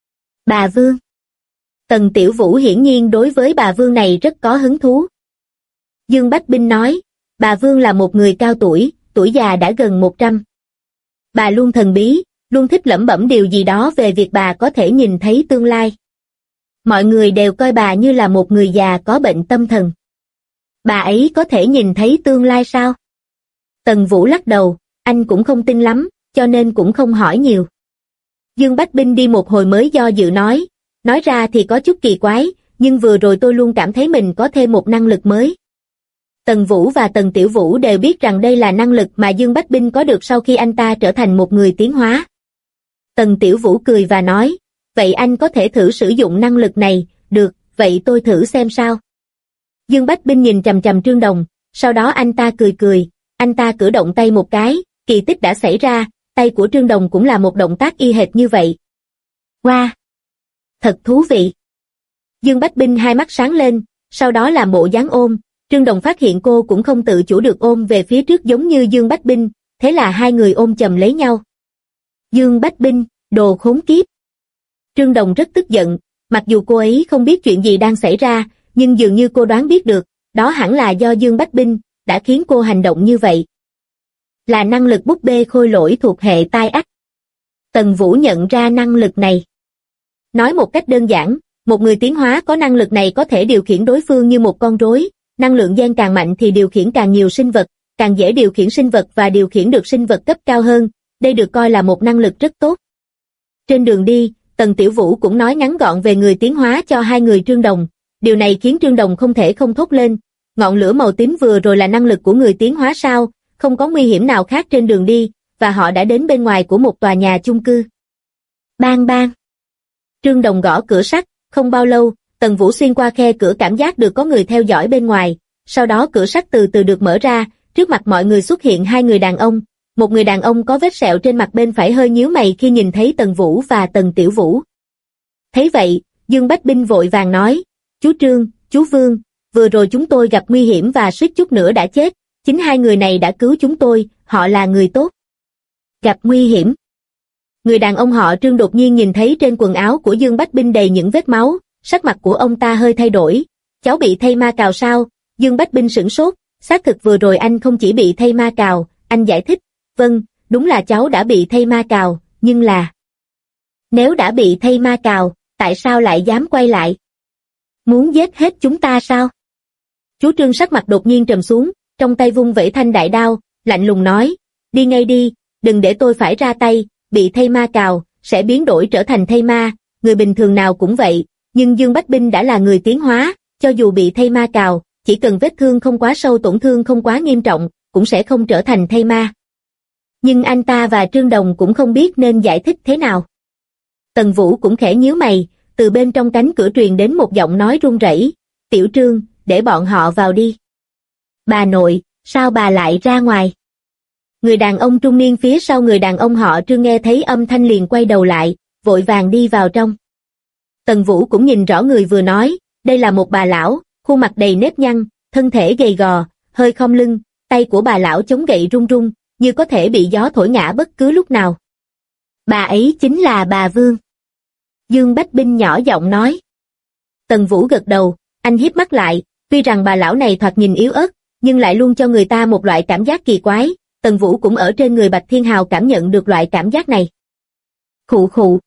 Bà Vương. Tần Tiểu Vũ hiển nhiên đối với bà Vương này rất có hứng thú. Dương Bách Binh nói, bà Vương là một người cao tuổi, tuổi già đã gần 100. Bà luôn thần bí, luôn thích lẩm bẩm điều gì đó về việc bà có thể nhìn thấy tương lai. Mọi người đều coi bà như là một người già có bệnh tâm thần. Bà ấy có thể nhìn thấy tương lai sao? Tần Vũ lắc đầu, anh cũng không tin lắm, cho nên cũng không hỏi nhiều. Dương Bách Binh đi một hồi mới do dự nói ra thì có chút kỳ quái, nhưng vừa rồi tôi luôn cảm thấy mình có thêm một năng lực mới. Tần Vũ và Tần Tiểu Vũ đều biết rằng đây là năng lực mà Dương Bách Binh có được sau khi anh ta trở thành một người tiến hóa. Tần Tiểu Vũ cười và nói, vậy anh có thể thử sử dụng năng lực này, được, vậy tôi thử xem sao. Dương Bách Binh nhìn chằm chằm Trương Đồng, sau đó anh ta cười, anh ta cử động tay một cái, kỳ tích đã xảy ra, tay của Trương Đồng cũng là một động tác y hệt như vậy. Wow! Thật thú vị! Dương Bách Binh hai mắt sáng lên, sau đó làm bộ dáng ôm, Trương Đồng phát hiện cô cũng không tự chủ được ôm về phía trước giống như Dương Bách Binh, thế là hai người ôm chầm lấy nhau. Dương Bách Binh, đồ khốn kiếp! Trương Đồng rất tức giận, mặc dù cô ấy không biết chuyện gì đang xảy ra, nhưng dường như cô đoán biết được, đó hẳn là do Dương Bách Binh đã khiến cô hành động như vậy. Là năng lực búp bê khôi lỗi thuộc hệ tai ách. Tần Vũ nhận ra năng lực này. Nói một cách đơn giản, một người tiến hóa có năng lực này có thể điều khiển đối phương như một con rối, năng lượng gen càng mạnh thì điều khiển càng nhiều sinh vật, càng dễ điều khiển sinh vật và điều khiển được sinh vật cấp cao hơn, đây được coi là một năng lực rất tốt. Trên đường đi, Tần Tiểu Vũ cũng nói ngắn gọn về người tiến hóa cho hai người Trương Đồng, điều này khiến Trương Đồng không thể không thốt lên, ngọn lửa màu tím vừa rồi là năng lực của người tiến hóa sao, không có nguy hiểm nào khác trên đường đi, và họ đã đến bên ngoài của một tòa nhà chung cư. Bang bang. Trương Đồng gõ cửa sắt, không bao lâu, Tần Vũ xuyên qua khe cửa cảm giác được có người theo dõi bên ngoài, sau đó cửa sắt từ từ được mở ra, trước mặt mọi người xuất hiện hai người đàn ông, một người đàn ông có vết sẹo trên mặt bên phải hơi nhíu mày khi nhìn thấy Tần Vũ và Tần Tiểu Vũ. Thấy vậy, Dương Bách Binh vội vàng nói, chú Trương, chú Vương, vừa rồi chúng tôi gặp nguy hiểm và suýt chút nữa đã chết, chính hai người này đã cứu chúng tôi, họ là người tốt. Gặp nguy hiểm. Người đàn ông họ Trương đột nhiên nhìn thấy trên quần áo của Dương Bách Binh đầy những vết máu, sắc mặt của ông ta hơi thay đổi, cháu bị thay ma cào sao? Dương Bách Binh sửng sốt, xác thực vừa rồi anh không chỉ bị thay ma cào, anh giải thích, vâng, đúng là cháu đã bị thay ma cào, nhưng là... Nếu đã bị thay ma cào, tại sao lại dám quay lại? Muốn giết hết chúng ta sao? Chú Trương sắc mặt đột nhiên trầm xuống, trong tay vung vẩy thanh đại đao, lạnh lùng nói, đi ngay đi, đừng để tôi phải ra tay, bị thay ma cào, sẽ biến đổi trở thành thay ma, người bình thường nào cũng vậy, nhưng Dương Bách Binh đã là người tiến hóa, cho dù bị thay ma cào, chỉ cần vết thương không quá sâu tổn thương không quá nghiêm trọng, cũng sẽ không trở thành thay ma. Nhưng anh ta và Trương Đồng cũng không biết nên giải thích thế nào. Tần Vũ cũng khẽ nhíu mày, từ bên trong cánh cửa truyền đến một giọng nói run rẩy, Tiểu Trương, để bọn họ vào đi. Bà nội, sao bà lại ra ngoài? Người đàn ông trung niên phía sau người đàn ông họ Trương nghe thấy âm thanh liền quay đầu lại, vội vàng đi vào trong. Tần Vũ cũng nhìn rõ người vừa nói, đây là một bà lão, khuôn mặt đầy nếp nhăn, thân thể gầy gò, hơi khom lưng, tay của bà lão chống gậy run run, như có thể bị gió thổi ngã bất cứ lúc nào. Bà ấy chính là bà Vương. Dương Bách Binh nhỏ giọng nói. Tần Vũ gật đầu, anh híp mắt lại, tuy rằng bà lão này thoạt nhìn yếu ớt, nhưng lại luôn cho người ta một loại cảm giác kỳ quái, Tần Vũ cũng ở trên người Bạch Thiên Hào cảm nhận được loại cảm giác này. Khụ khụ.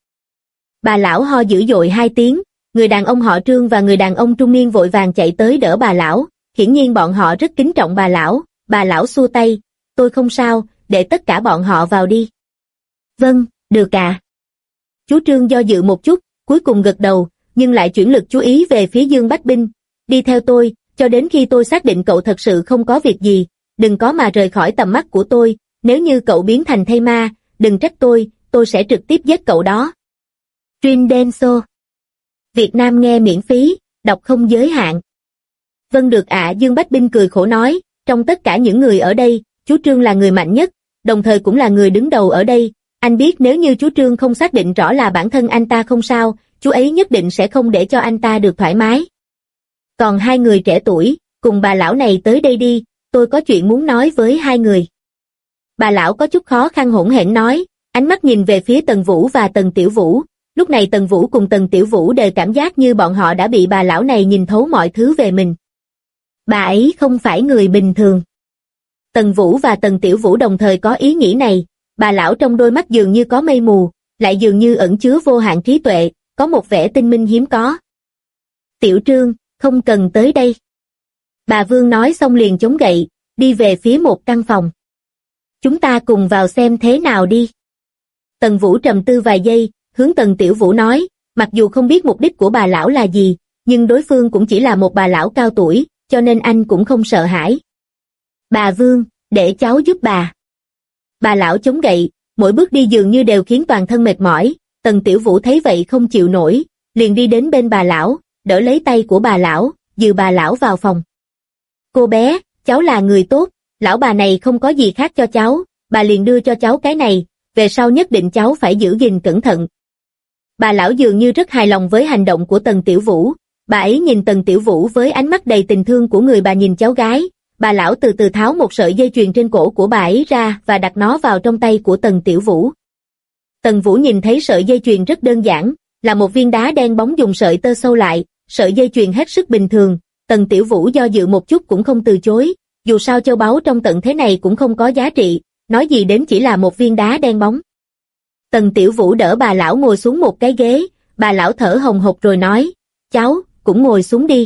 Bà lão ho dữ dội hai tiếng, người đàn ông họ Trương và người đàn ông trung niên vội vàng chạy tới đỡ bà lão, hiển nhiên bọn họ rất kính trọng bà lão xua tay, tôi không sao, để tất cả bọn họ vào đi. Vâng, được ạ. Chú Trương do dự một chút, cuối cùng gật đầu, nhưng lại chuyển lực chú ý về phía Dương Bách Binh, đi theo tôi, cho đến khi tôi xác định cậu thật sự không có việc gì, đừng có mà rời khỏi tầm mắt của tôi, nếu như cậu biến thành thây ma, đừng trách tôi sẽ trực tiếp giết cậu đó. Trindenso. Việt Nam nghe miễn phí, đọc không giới hạn. Vâng được ạ. Dương Bách Binh cười khổ nói, trong tất cả những người ở đây, chú Trương là người mạnh nhất, đồng thời cũng là người đứng đầu ở đây. Anh biết nếu như chú Trương không xác định rõ là bản thân anh ta không sao, chú ấy nhất định sẽ không để cho anh ta được thoải mái. Còn hai người trẻ tuổi, cùng bà lão này tới đây đi, tôi có chuyện muốn nói với hai người. Bà lão có chút khó khăn hỗn hển nói, ánh mắt nhìn về phía Tần Vũ và Tần Tiểu Vũ. Lúc này Tần Vũ cùng Tần Tiểu Vũ đều cảm giác như bọn họ đã bị bà lão này nhìn thấu mọi thứ về mình. Bà ấy không phải người bình thường. Tần Vũ và Tần Tiểu Vũ đồng thời có ý nghĩ này, bà lão trong đôi mắt dường như có mây mù, lại dường như ẩn chứa vô hạn trí tuệ, có một vẻ tinh minh hiếm có. Tiểu Trương, không cần tới đây. Bà Vương nói xong liền chống gậy, đi về phía một căn phòng. Chúng ta cùng vào xem thế nào đi. Tần Vũ trầm tư vài giây, hướng Tần Tiểu Vũ nói, mặc dù không biết mục đích của bà lão là gì, nhưng đối phương cũng chỉ là một bà lão cao tuổi, cho nên anh cũng không sợ hãi. Bà Vương, để cháu giúp bà. Bà lão chống gậy, mỗi bước đi dường như đều khiến toàn thân mệt mỏi, Tần Tiểu Vũ thấy vậy không chịu nổi, liền đi đến bên bà lão, đỡ lấy tay của bà lão, dìu bà lão vào phòng. Cô bé, cháu là người tốt, lão bà này không có gì khác cho cháu, bà liền đưa cho cháu cái này, về sau nhất định cháu phải giữ gìn cẩn thận. Bà lão dường như rất hài lòng với hành động của Tần Tiểu Vũ, bà ấy nhìn Tần Tiểu Vũ với ánh mắt đầy tình thương của người bà nhìn cháu gái, bà lão từ từ tháo một sợi dây chuyền trên cổ của bà ấy ra và đặt nó vào trong tay của Tần Tiểu Vũ. Tần Vũ nhìn thấy sợi dây chuyền rất đơn giản, là một viên đá đen bóng dùng sợi tơ sâu lại, sợi dây chuyền hết sức bình thường, Tần Tiểu Vũ do dự một chút cũng không từ chối, dù sao châu báu trong tận thế này cũng không có giá trị, nói gì đến chỉ là một viên đá đen bóng. Tần Tiểu Vũ đỡ bà lão ngồi xuống một cái ghế, bà lão thở hồng hộc rồi nói, cháu, cũng ngồi xuống đi.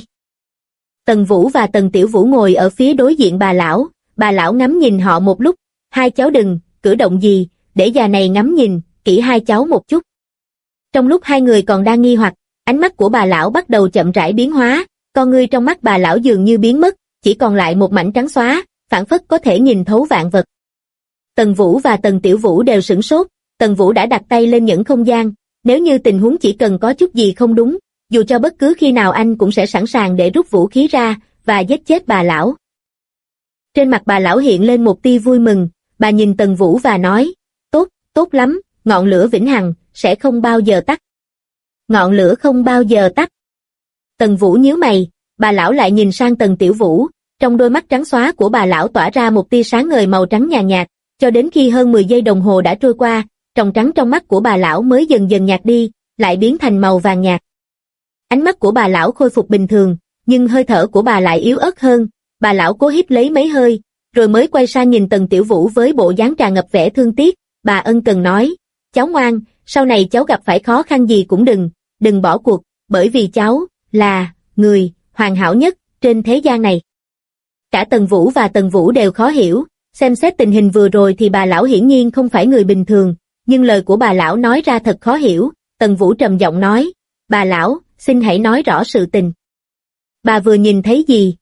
Tần Vũ và Tần Tiểu Vũ ngồi ở phía đối diện bà lão ngắm nhìn họ một lúc, hai cháu đừng, cử động gì, để già này ngắm nhìn, kỹ hai cháu một chút. Trong lúc hai người còn đang nghi hoặc, ánh mắt của bà lão bắt đầu chậm rãi biến hóa, con ngươi trong mắt bà lão dường như biến mất, chỉ còn lại một mảnh trắng xóa, phảng phất có thể nhìn thấu vạn vật. Tần Vũ và Tần Tiểu Vũ đều sửng sốt, Tần Vũ đã đặt tay lên nhẫn không gian, nếu như tình huống chỉ cần có chút gì không đúng, dù cho bất cứ khi nào anh cũng sẽ sẵn sàng để rút vũ khí ra, và giết chết bà lão. Trên mặt bà lão hiện lên một tia vui mừng, bà nhìn Tần Vũ và nói, tốt, tốt lắm, ngọn lửa vĩnh hằng, sẽ không bao giờ tắt. Ngọn lửa không bao giờ tắt. Tần Vũ nhíu mày, bà lão lại nhìn sang Tần Tiểu Vũ, trong đôi mắt trắng xóa của bà lão tỏa ra một tia sáng ngời màu trắng nhàn nhạt, cho đến khi hơn 10 giây đồng hồ đã trôi qua, tròng trắng trong mắt của bà lão mới dần dần nhạt đi, lại biến thành màu vàng nhạt. Ánh mắt của bà lão khôi phục bình thường, nhưng hơi thở của bà lại yếu ớt hơn, bà lão cố hít lấy mấy hơi, rồi mới quay sang nhìn Tần Tiểu Vũ với bộ dáng tràn ngập vẻ thương tiếc, bà ân cần nói, cháu ngoan, sau này cháu gặp phải khó khăn gì cũng đừng bỏ cuộc, bởi vì cháu là người hoàn hảo nhất trên thế gian này. Cả Tần Vũ và Tần Vũ đều khó hiểu, xem xét tình hình vừa rồi thì bà lão hiển nhiên không phải người bình thường, nhưng lời của bà lão nói ra thật khó hiểu. Tần Vũ trầm giọng nói, bà lão, xin hãy nói rõ sự tình. Bà vừa nhìn thấy gì?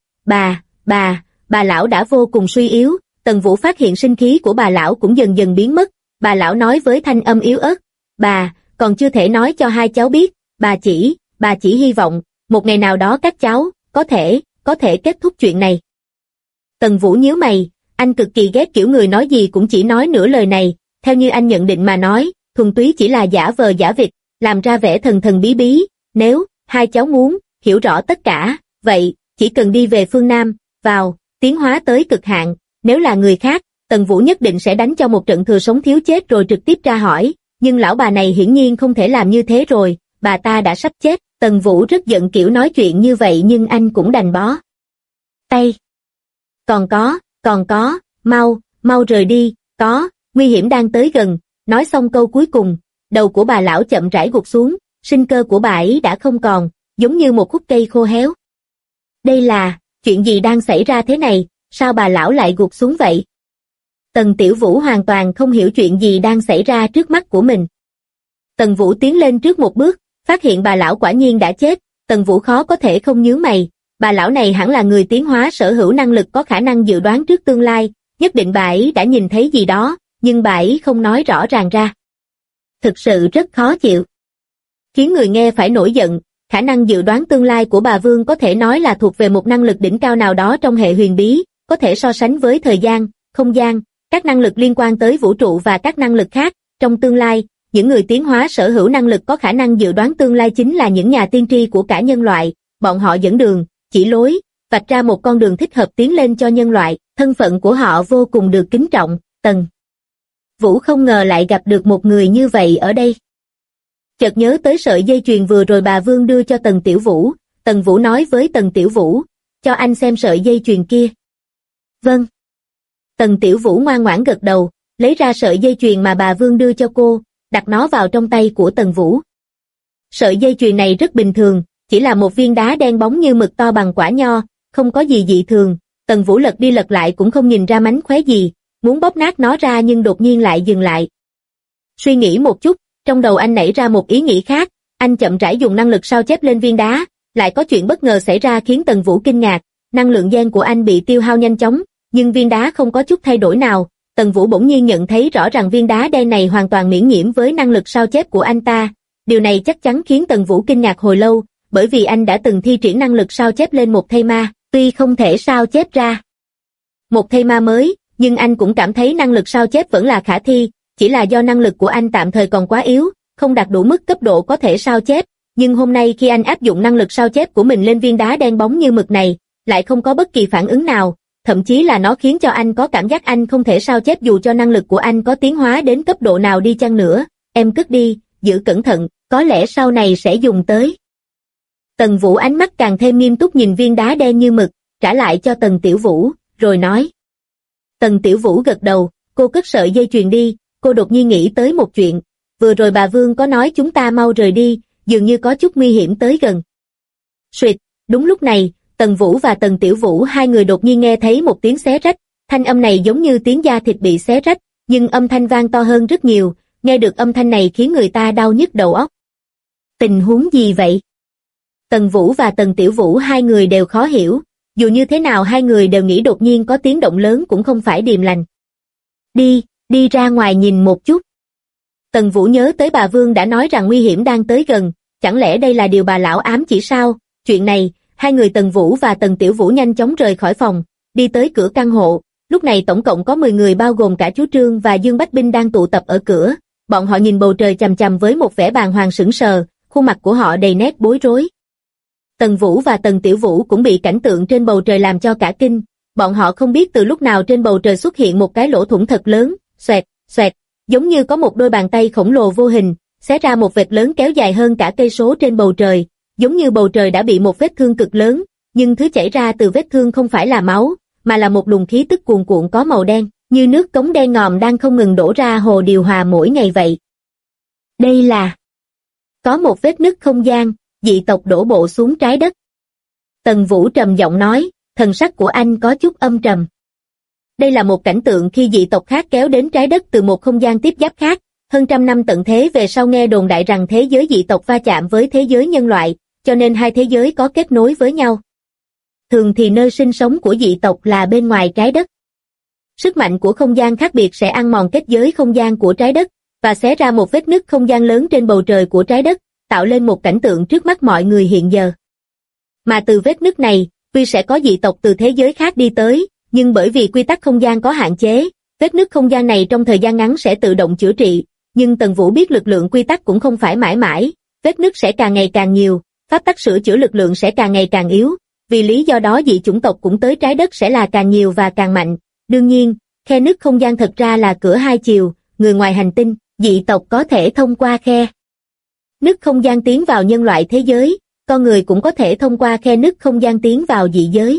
Bà lão đã vô cùng suy yếu, Tần Vũ phát hiện sinh khí của bà lão cũng dần dần biến mất, bà lão nói với thanh âm yếu ớt, bà, còn chưa thể nói cho hai cháu biết, bà chỉ hy vọng, một ngày nào đó các cháu, có thể kết thúc chuyện này. Tần Vũ nhíu mày, anh cực kỳ ghét kiểu người nói gì cũng chỉ nói nửa lời này, theo như anh nhận định mà nói, thuần túy chỉ là giả vờ giả vịt, làm ra vẻ thần thần bí bí, nếu hai cháu muốn hiểu rõ tất cả, vậy chỉ cần đi về phương Nam, vào, tiến hóa tới cực hạn, nếu là người khác, Tần Vũ nhất định sẽ đánh cho một trận thừa sống thiếu chết rồi trực tiếp tra hỏi, nhưng lão bà này hiển nhiên không thể làm như thế rồi, bà ta đã sắp chết. Tần Vũ rất giận kiểu nói chuyện như vậy nhưng anh cũng đành bó tay. Còn có, mau rời đi, nguy hiểm đang tới gần. Nói xong câu cuối cùng, đầu của bà lão chậm rãi gục xuống, sinh cơ của bà ấy đã không còn, giống như một khúc cây khô héo. Đây là, chuyện gì đang xảy ra thế này, sao bà lão lại gục xuống vậy? Tần Tiểu Vũ hoàn toàn không hiểu chuyện gì đang xảy ra trước mắt của mình. Tần Vũ tiến lên trước một bước, phát hiện bà lão quả nhiên đã chết, Tần Vũ khó có thể không nhướng mày, bà lão này hẳn là người tiến hóa sở hữu năng lực có khả năng dự đoán trước tương lai, nhất định bà ấy đã nhìn thấy gì đó, nhưng bà ấy không nói rõ ràng ra. Thực sự rất khó chịu. Khiến người nghe phải nổi giận, khả năng dự đoán tương lai của bà Vương có thể nói là thuộc về một năng lực đỉnh cao nào đó trong hệ huyền bí, có thể so sánh với thời gian, không gian, các năng lực liên quan tới vũ trụ và các năng lực khác. Trong tương lai, những người tiến hóa sở hữu năng lực có khả năng dự đoán tương lai chính là những nhà tiên tri của cả nhân loại, bọn họ dẫn đường, chỉ lối, vạch ra một con đường thích hợp tiến lên cho nhân loại, thân phận của họ vô cùng được kính trọng. Tần Vũ không ngờ lại gặp được một người như vậy ở đây. Chợt nhớ tới sợi dây chuyền vừa rồi bà Vương đưa cho Tần Tiểu Vũ, Tần Vũ nói với Tần Tiểu Vũ, cho anh xem sợi dây chuyền kia. Vâng. Tần Tiểu Vũ ngoan ngoãn gật đầu, lấy ra sợi dây chuyền mà bà Vương đưa cho cô, đặt nó vào trong tay của Tần Vũ. Sợi dây chuyền này rất bình thường, chỉ là một viên đá đen bóng như mực to bằng quả nho, không có gì dị thường. Tần Vũ lật đi lật lại cũng không nhìn ra mánh khóe gì, muốn bóp nát nó ra nhưng đột nhiên lại dừng lại. Suy nghĩ một chút, trong đầu anh nảy ra một ý nghĩ khác, anh chậm rãi dùng năng lực sao chép lên viên đá, lại có chuyện bất ngờ xảy ra khiến Tần Vũ kinh ngạc, năng lượng gen của anh bị tiêu hao nhanh chóng, nhưng viên đá không có chút thay đổi nào. Tần Vũ bỗng nhiên nhận thấy rõ ràng viên đá đen này hoàn toàn miễn nhiễm với năng lực sao chép của anh ta. Điều này chắc chắn khiến Tần Vũ kinh ngạc hồi lâu, bởi vì anh đã từng thi triển năng lực sao chép lên một thây ma, tuy không thể sao chép ra một thây ma mới, nhưng anh cũng cảm thấy năng lực sao chép vẫn là khả thi, chỉ là do năng lực của anh tạm thời còn quá yếu, không đạt đủ mức cấp độ có thể sao chép. Nhưng hôm nay khi anh áp dụng năng lực sao chép của mình lên viên đá đen bóng như mực này, lại không có bất kỳ phản ứng nào, thậm chí là nó khiến cho anh có cảm giác anh không thể sao chép dù cho năng lực của anh có tiến hóa đến cấp độ nào đi chăng nữa. Em cất đi, giữ cẩn thận, có lẽ sau này sẽ dùng tới. Tần Vũ ánh mắt càng thêm nghiêm túc nhìn viên đá đen như mực, trả lại cho Tần Tiểu Vũ, rồi nói. Tần Tiểu Vũ gật đầu, cô cất sợi dây chuyền đi, cô đột nhiên nghĩ tới một chuyện, vừa rồi bà Vương có nói chúng ta mau rời đi, dường như có chút nguy hiểm tới gần. Suýt, đúng lúc này, Tần Vũ và Tần Tiểu Vũ hai người đột nhiên nghe thấy một tiếng xé rách, thanh âm này giống như tiếng da thịt bị xé rách, nhưng âm thanh vang to hơn rất nhiều, nghe được âm thanh này khiến người ta đau nhức đầu óc. Tình huống gì vậy? Tần Vũ và Tần Tiểu Vũ hai người đều khó hiểu, dù như thế nào hai người đều nghĩ đột nhiên có tiếng động lớn cũng không phải điềm lành. Đi ra ngoài nhìn một chút. Tần Vũ nhớ tới bà Vương đã nói rằng nguy hiểm đang tới gần, chẳng lẽ đây là điều bà lão ám chỉ sao? Chuyện này, hai người Tần Vũ và Tần Tiểu Vũ nhanh chóng rời khỏi phòng, đi tới cửa căn hộ. Lúc này tổng cộng có 10 người bao gồm cả chú Trương và Dương Bách Binh đang tụ tập ở cửa. Bọn họ nhìn bầu trời chằm chằm với một vẻ bàng hoàng sững sờ, khuôn mặt của họ đầy nét bối rối. Tần Vũ và Tần Tiểu Vũ cũng bị cảnh tượng trên bầu trời làm cho cả kinh. Bọn họ không biết từ lúc nào trên bầu trời xuất hiện một cái lỗ thủng thật lớn, xoẹt, xoẹt, giống như có một đôi bàn tay khổng lồ vô hình, xé ra một vệt lớn kéo dài hơn cả cây số trên bầu trời, giống như bầu trời đã bị một vết thương cực lớn, nhưng thứ chảy ra từ vết thương không phải là máu, mà là một luồng khí tức cuồn cuộn có màu đen, như nước cống đen ngòm đang không ngừng đổ ra hồ điều hòa mỗi ngày vậy. Đây là... Có một vết nứt không gian, dị tộc đổ bộ xuống trái đất. Tần Vũ trầm giọng nói, thần sắc của anh có chút âm trầm. Đây là một cảnh tượng khi dị tộc khác kéo đến trái đất từ một không gian tiếp giáp khác, hơn trăm năm tận thế về sau nghe đồn đại rằng thế giới dị tộc va chạm với thế giới nhân loại, cho nên hai thế giới có kết nối với nhau. Thường thì nơi sinh sống của dị tộc là bên ngoài trái đất. Sức mạnh của không gian khác biệt sẽ ăn mòn kết giới không gian của trái đất, và xé ra một vết nứt không gian lớn trên bầu trời của trái đất, tạo lên một cảnh tượng trước mắt mọi người hiện giờ. Mà từ vết nứt này, tuy sẽ có dị tộc từ thế giới khác đi tới, nhưng bởi vì quy tắc không gian có hạn chế, vết nứt không gian này trong thời gian ngắn sẽ tự động chữa trị, nhưng Tần Vũ biết lực lượng quy tắc cũng không phải mãi mãi, vết nứt sẽ càng ngày càng nhiều, pháp tắc sửa chữa lực lượng sẽ càng ngày càng yếu, vì lý do đó dị chủng tộc cũng tới trái đất sẽ là càng nhiều và càng mạnh. Đương nhiên, khe nứt không gian thật ra là cửa hai chiều, người ngoài hành tinh, dị tộc có thể thông qua khe nứt không gian tiến vào nhân loại thế giới, con người cũng có thể thông qua khe nứt không gian tiến vào dị giới.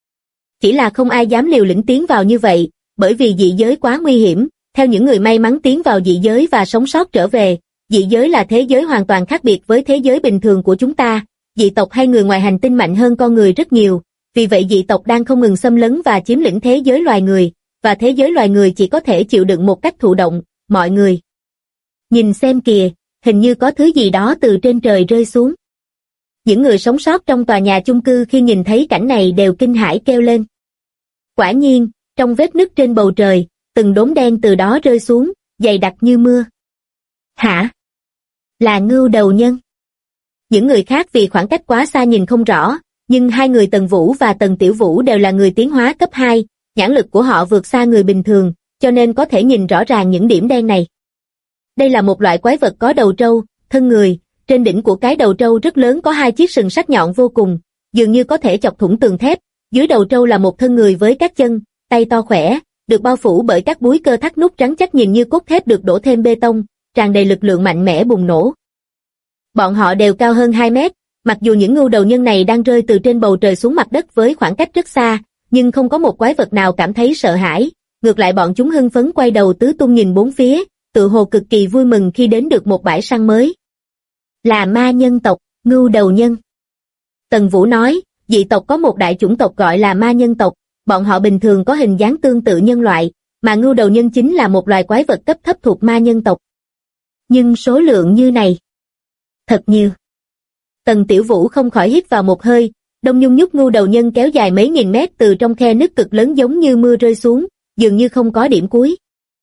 Chỉ là không ai dám liều lĩnh tiến vào như vậy, bởi vì dị giới quá nguy hiểm. Theo những người may mắn tiến vào dị giới và sống sót trở về, dị giới là thế giới hoàn toàn khác biệt với thế giới bình thường của chúng ta. Dị tộc hay người ngoài hành tinh mạnh hơn con người rất nhiều, vì vậy dị tộc đang không ngừng xâm lấn và chiếm lĩnh thế giới loài người, và thế giới loài người chỉ có thể chịu đựng một cách thụ động. Mọi người nhìn xem kìa, hình như có thứ gì đó từ trên trời rơi xuống. Những người sống sót trong tòa nhà chung cư khi nhìn thấy cảnh này đều kinh hãi kêu lên. Quả nhiên, trong vết nứt trên bầu trời, từng đốm đen từ đó rơi xuống, dày đặc như mưa. Hả? Là ngưu đầu nhân. Những người khác vì khoảng cách quá xa nhìn không rõ, nhưng hai người Tần Vũ và Tần Tiểu Vũ đều là người tiến hóa cấp 2, nhãn lực của họ vượt xa người bình thường, cho nên có thể nhìn rõ ràng những điểm đen này. Đây là một loại quái vật có đầu trâu, thân người, trên đỉnh của cái đầu trâu rất lớn có hai chiếc sừng sắc nhọn vô cùng, dường như có thể chọc thủng tường thép, dưới đầu trâu là một thân người với các chân, tay to khỏe, được bao phủ bởi các búi cơ thắt nút trắng chắc nhìn như cốt thép được đổ thêm bê tông, tràn đầy lực lượng mạnh mẽ bùng nổ. Bọn họ đều cao hơn 2 mét, mặc dù những ngưu đầu nhân này đang rơi từ trên bầu trời xuống mặt đất với khoảng cách rất xa, nhưng không có một quái vật nào cảm thấy sợ hãi, ngược lại bọn chúng hưng phấn quay đầu tứ tung nhìn bốn phía, tự hồ cực kỳ vui mừng khi đến được một bãi săn mới. Là ma nhân tộc, ngưu đầu nhân. Tần Vũ nói, dị tộc có một đại chủng tộc gọi là ma nhân tộc, bọn họ bình thường có hình dáng tương tự nhân loại, mà ngưu đầu nhân chính là một loài quái vật cấp thấp thuộc ma nhân tộc. Nhưng số lượng như này, thật nhiều. Tần Tiểu Vũ không khỏi hít vào một hơi, đông nhung nhúc ngưu đầu nhân kéo dài mấy nghìn mét từ trong khe nứt cực lớn giống như mưa rơi xuống, dường như không có điểm cuối.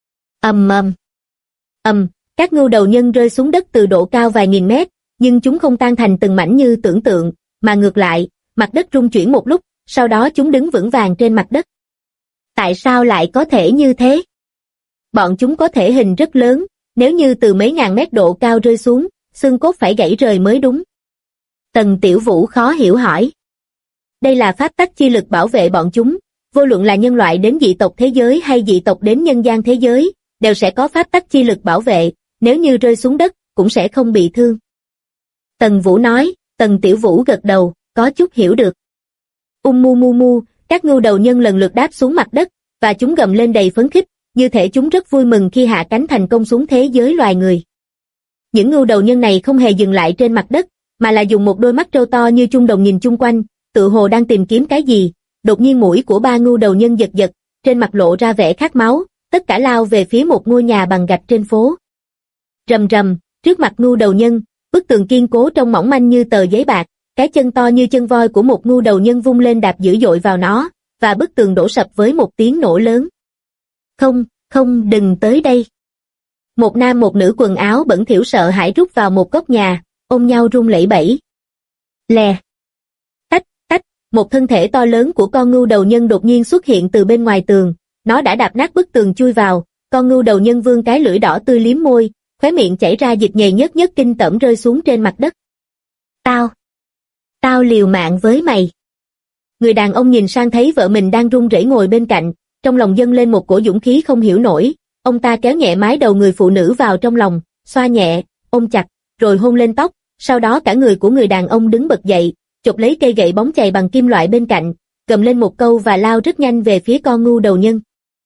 Các ngưu đầu nhân rơi xuống đất từ độ cao vài nghìn mét, nhưng chúng không tan thành từng mảnh như tưởng tượng, mà ngược lại, mặt đất rung chuyển một lúc, sau đó chúng đứng vững vàng trên mặt đất. Tại sao lại có thể như thế? Bọn chúng có thể hình rất lớn, nếu như từ mấy ngàn mét độ cao rơi xuống, xương cốt phải gãy rời mới đúng. Tần Tiểu Vũ khó hiểu hỏi. Đây là pháp tắc chi lực bảo vệ bọn chúng, vô luận là nhân loại đến dị tộc thế giới hay dị tộc đến nhân gian thế giới, đều sẽ có pháp tắc chi lực bảo vệ, nếu như rơi xuống đất, cũng sẽ không bị thương. Tần Vũ nói, Tần Tiểu Vũ gật đầu, có chút hiểu được. Mu mu mu, các ngưu đầu nhân lần lượt đáp xuống mặt đất, và chúng gầm lên đầy phấn khích, như thể chúng rất vui mừng khi hạ cánh thành công xuống thế giới loài người. Những ngưu đầu nhân này không hề dừng lại trên mặt đất, mà là dùng một đôi mắt trâu to như chuông đồng nhìn chung quanh, tự hồ đang tìm kiếm cái gì. Đột nhiên mũi của ba ngưu đầu nhân giật giật, trên mặt lộ ra vẻ khát máu, tất cả lao về phía một ngôi nhà bằng gạch trên phố. Rầm rầm, trước mặt ngưu đầu nhân, bức tường kiên cố trông mỏng manh như tờ giấy bạc, cái chân to như chân voi của một ngưu đầu nhân vung lên đạp dữ dội vào nó, và bức tường đổ sập với một tiếng nổ lớn. Không, đừng tới đây. Một nam một nữ quần áo bẩn thỉu sợ hãi rút vào một góc nhà, ôm nhau run lẩy bẩy. Lè. Tách, một thân thể to lớn của con ngưu đầu nhân đột nhiên xuất hiện từ bên ngoài tường, nó đã đạp nát bức tường chui vào, con ngưu đầu nhân vươn cái lưỡi đỏ tươi liếm môi, khóe miệng chảy ra dịch nhầy nhớt nhớt kinh tởm rơi xuống trên mặt đất. Tao liều mạng với mày. Người đàn ông nhìn sang thấy vợ mình đang run rẩy ngồi bên cạnh, trong lòng dâng lên một cổ dũng khí không hiểu nổi, ông ta kéo nhẹ mái đầu người phụ nữ vào trong lòng, xoa nhẹ, ôm chặt, rồi hôn lên tóc, sau đó cả người của người đàn ông đứng bật dậy, chộp lấy cây gậy bóng chày bằng kim loại bên cạnh, cầm lên một câu và lao rất nhanh về phía con ngưu đầu nhân.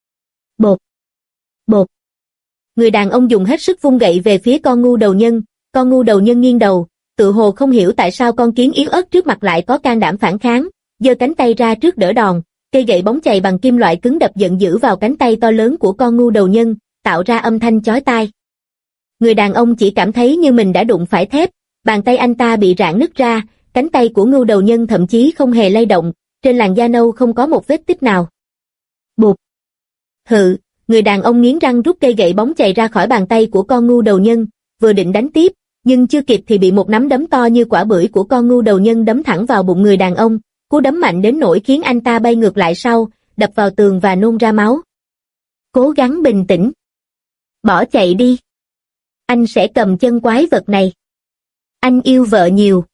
Bột. Người đàn ông dùng hết sức vung gậy về phía con ngưu đầu nhân nghiêng đầu, tự hồ không hiểu tại sao con kiến yếu ớt trước mặt lại có can đảm phản kháng, giơ cánh tay ra trước đỡ đòn, cây gậy bóng chày bằng kim loại cứng đập giận dữ vào cánh tay to lớn của con ngưu đầu nhân, tạo ra âm thanh chói tai. Người đàn ông chỉ cảm thấy như mình đã đụng phải thép, bàn tay anh ta bị rạn nứt ra, cánh tay của ngưu đầu nhân thậm chí không hề lay động, trên làn da nâu không có một vết tích nào. Bụp. Hự, người đàn ông nghiến răng rút cây gậy bóng chày ra khỏi bàn tay của con ngưu đầu nhân, vừa định đánh tiếp, nhưng chưa kịp thì bị một nắm đấm to như quả bưởi của con ngưu đầu nhân đấm thẳng vào bụng người đàn ông, cú đấm mạnh đến nỗi khiến anh ta bay ngược lại sau, đập vào tường và nôn ra máu. Cố gắng bình tĩnh. Bỏ chạy đi. Anh sẽ cầm chân quái vật này. Anh yêu vợ nhiều.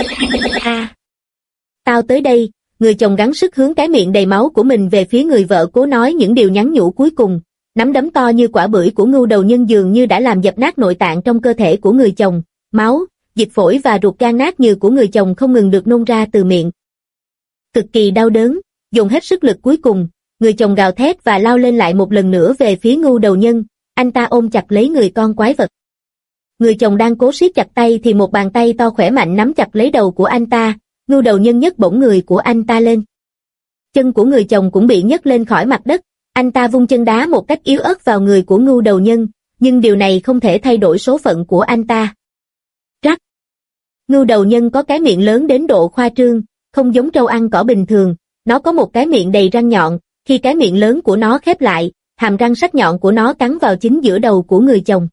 Tao tới đây, người chồng gắng sức hướng cái miệng đầy máu của mình về phía người vợ cố nói những điều nhắn nhủ cuối cùng. Nắm đấm to như quả bưởi của ngưu đầu nhân dường như đã làm dập nát nội tạng trong cơ thể của người chồng, máu, dịch phổi và ruột gan nát như của người chồng không ngừng được nôn ra từ miệng. Cực kỳ đau đớn, dùng hết sức lực cuối cùng, người chồng gào thét và lao lên lại một lần nữa về phía ngưu đầu nhân, anh ta ôm chặt lấy người con quái vật. Người chồng đang cố siết chặt tay thì một bàn tay to khỏe mạnh nắm chặt lấy đầu của anh ta, ngưu đầu nhân nhấc bổng người của anh ta lên. Chân của người chồng cũng bị nhấc lên khỏi mặt đất, anh ta vung chân đá một cách yếu ớt vào người của ngưu đầu nhân, nhưng điều này không thể thay đổi số phận của anh ta. Rắc. Ngưu đầu nhân có cái miệng lớn đến độ khoa trương, không giống trâu ăn cỏ bình thường, nó có một cái miệng đầy răng nhọn, khi cái miệng lớn của nó khép lại, hàm răng sắc nhọn của nó cắn vào chính giữa đầu của người chồng.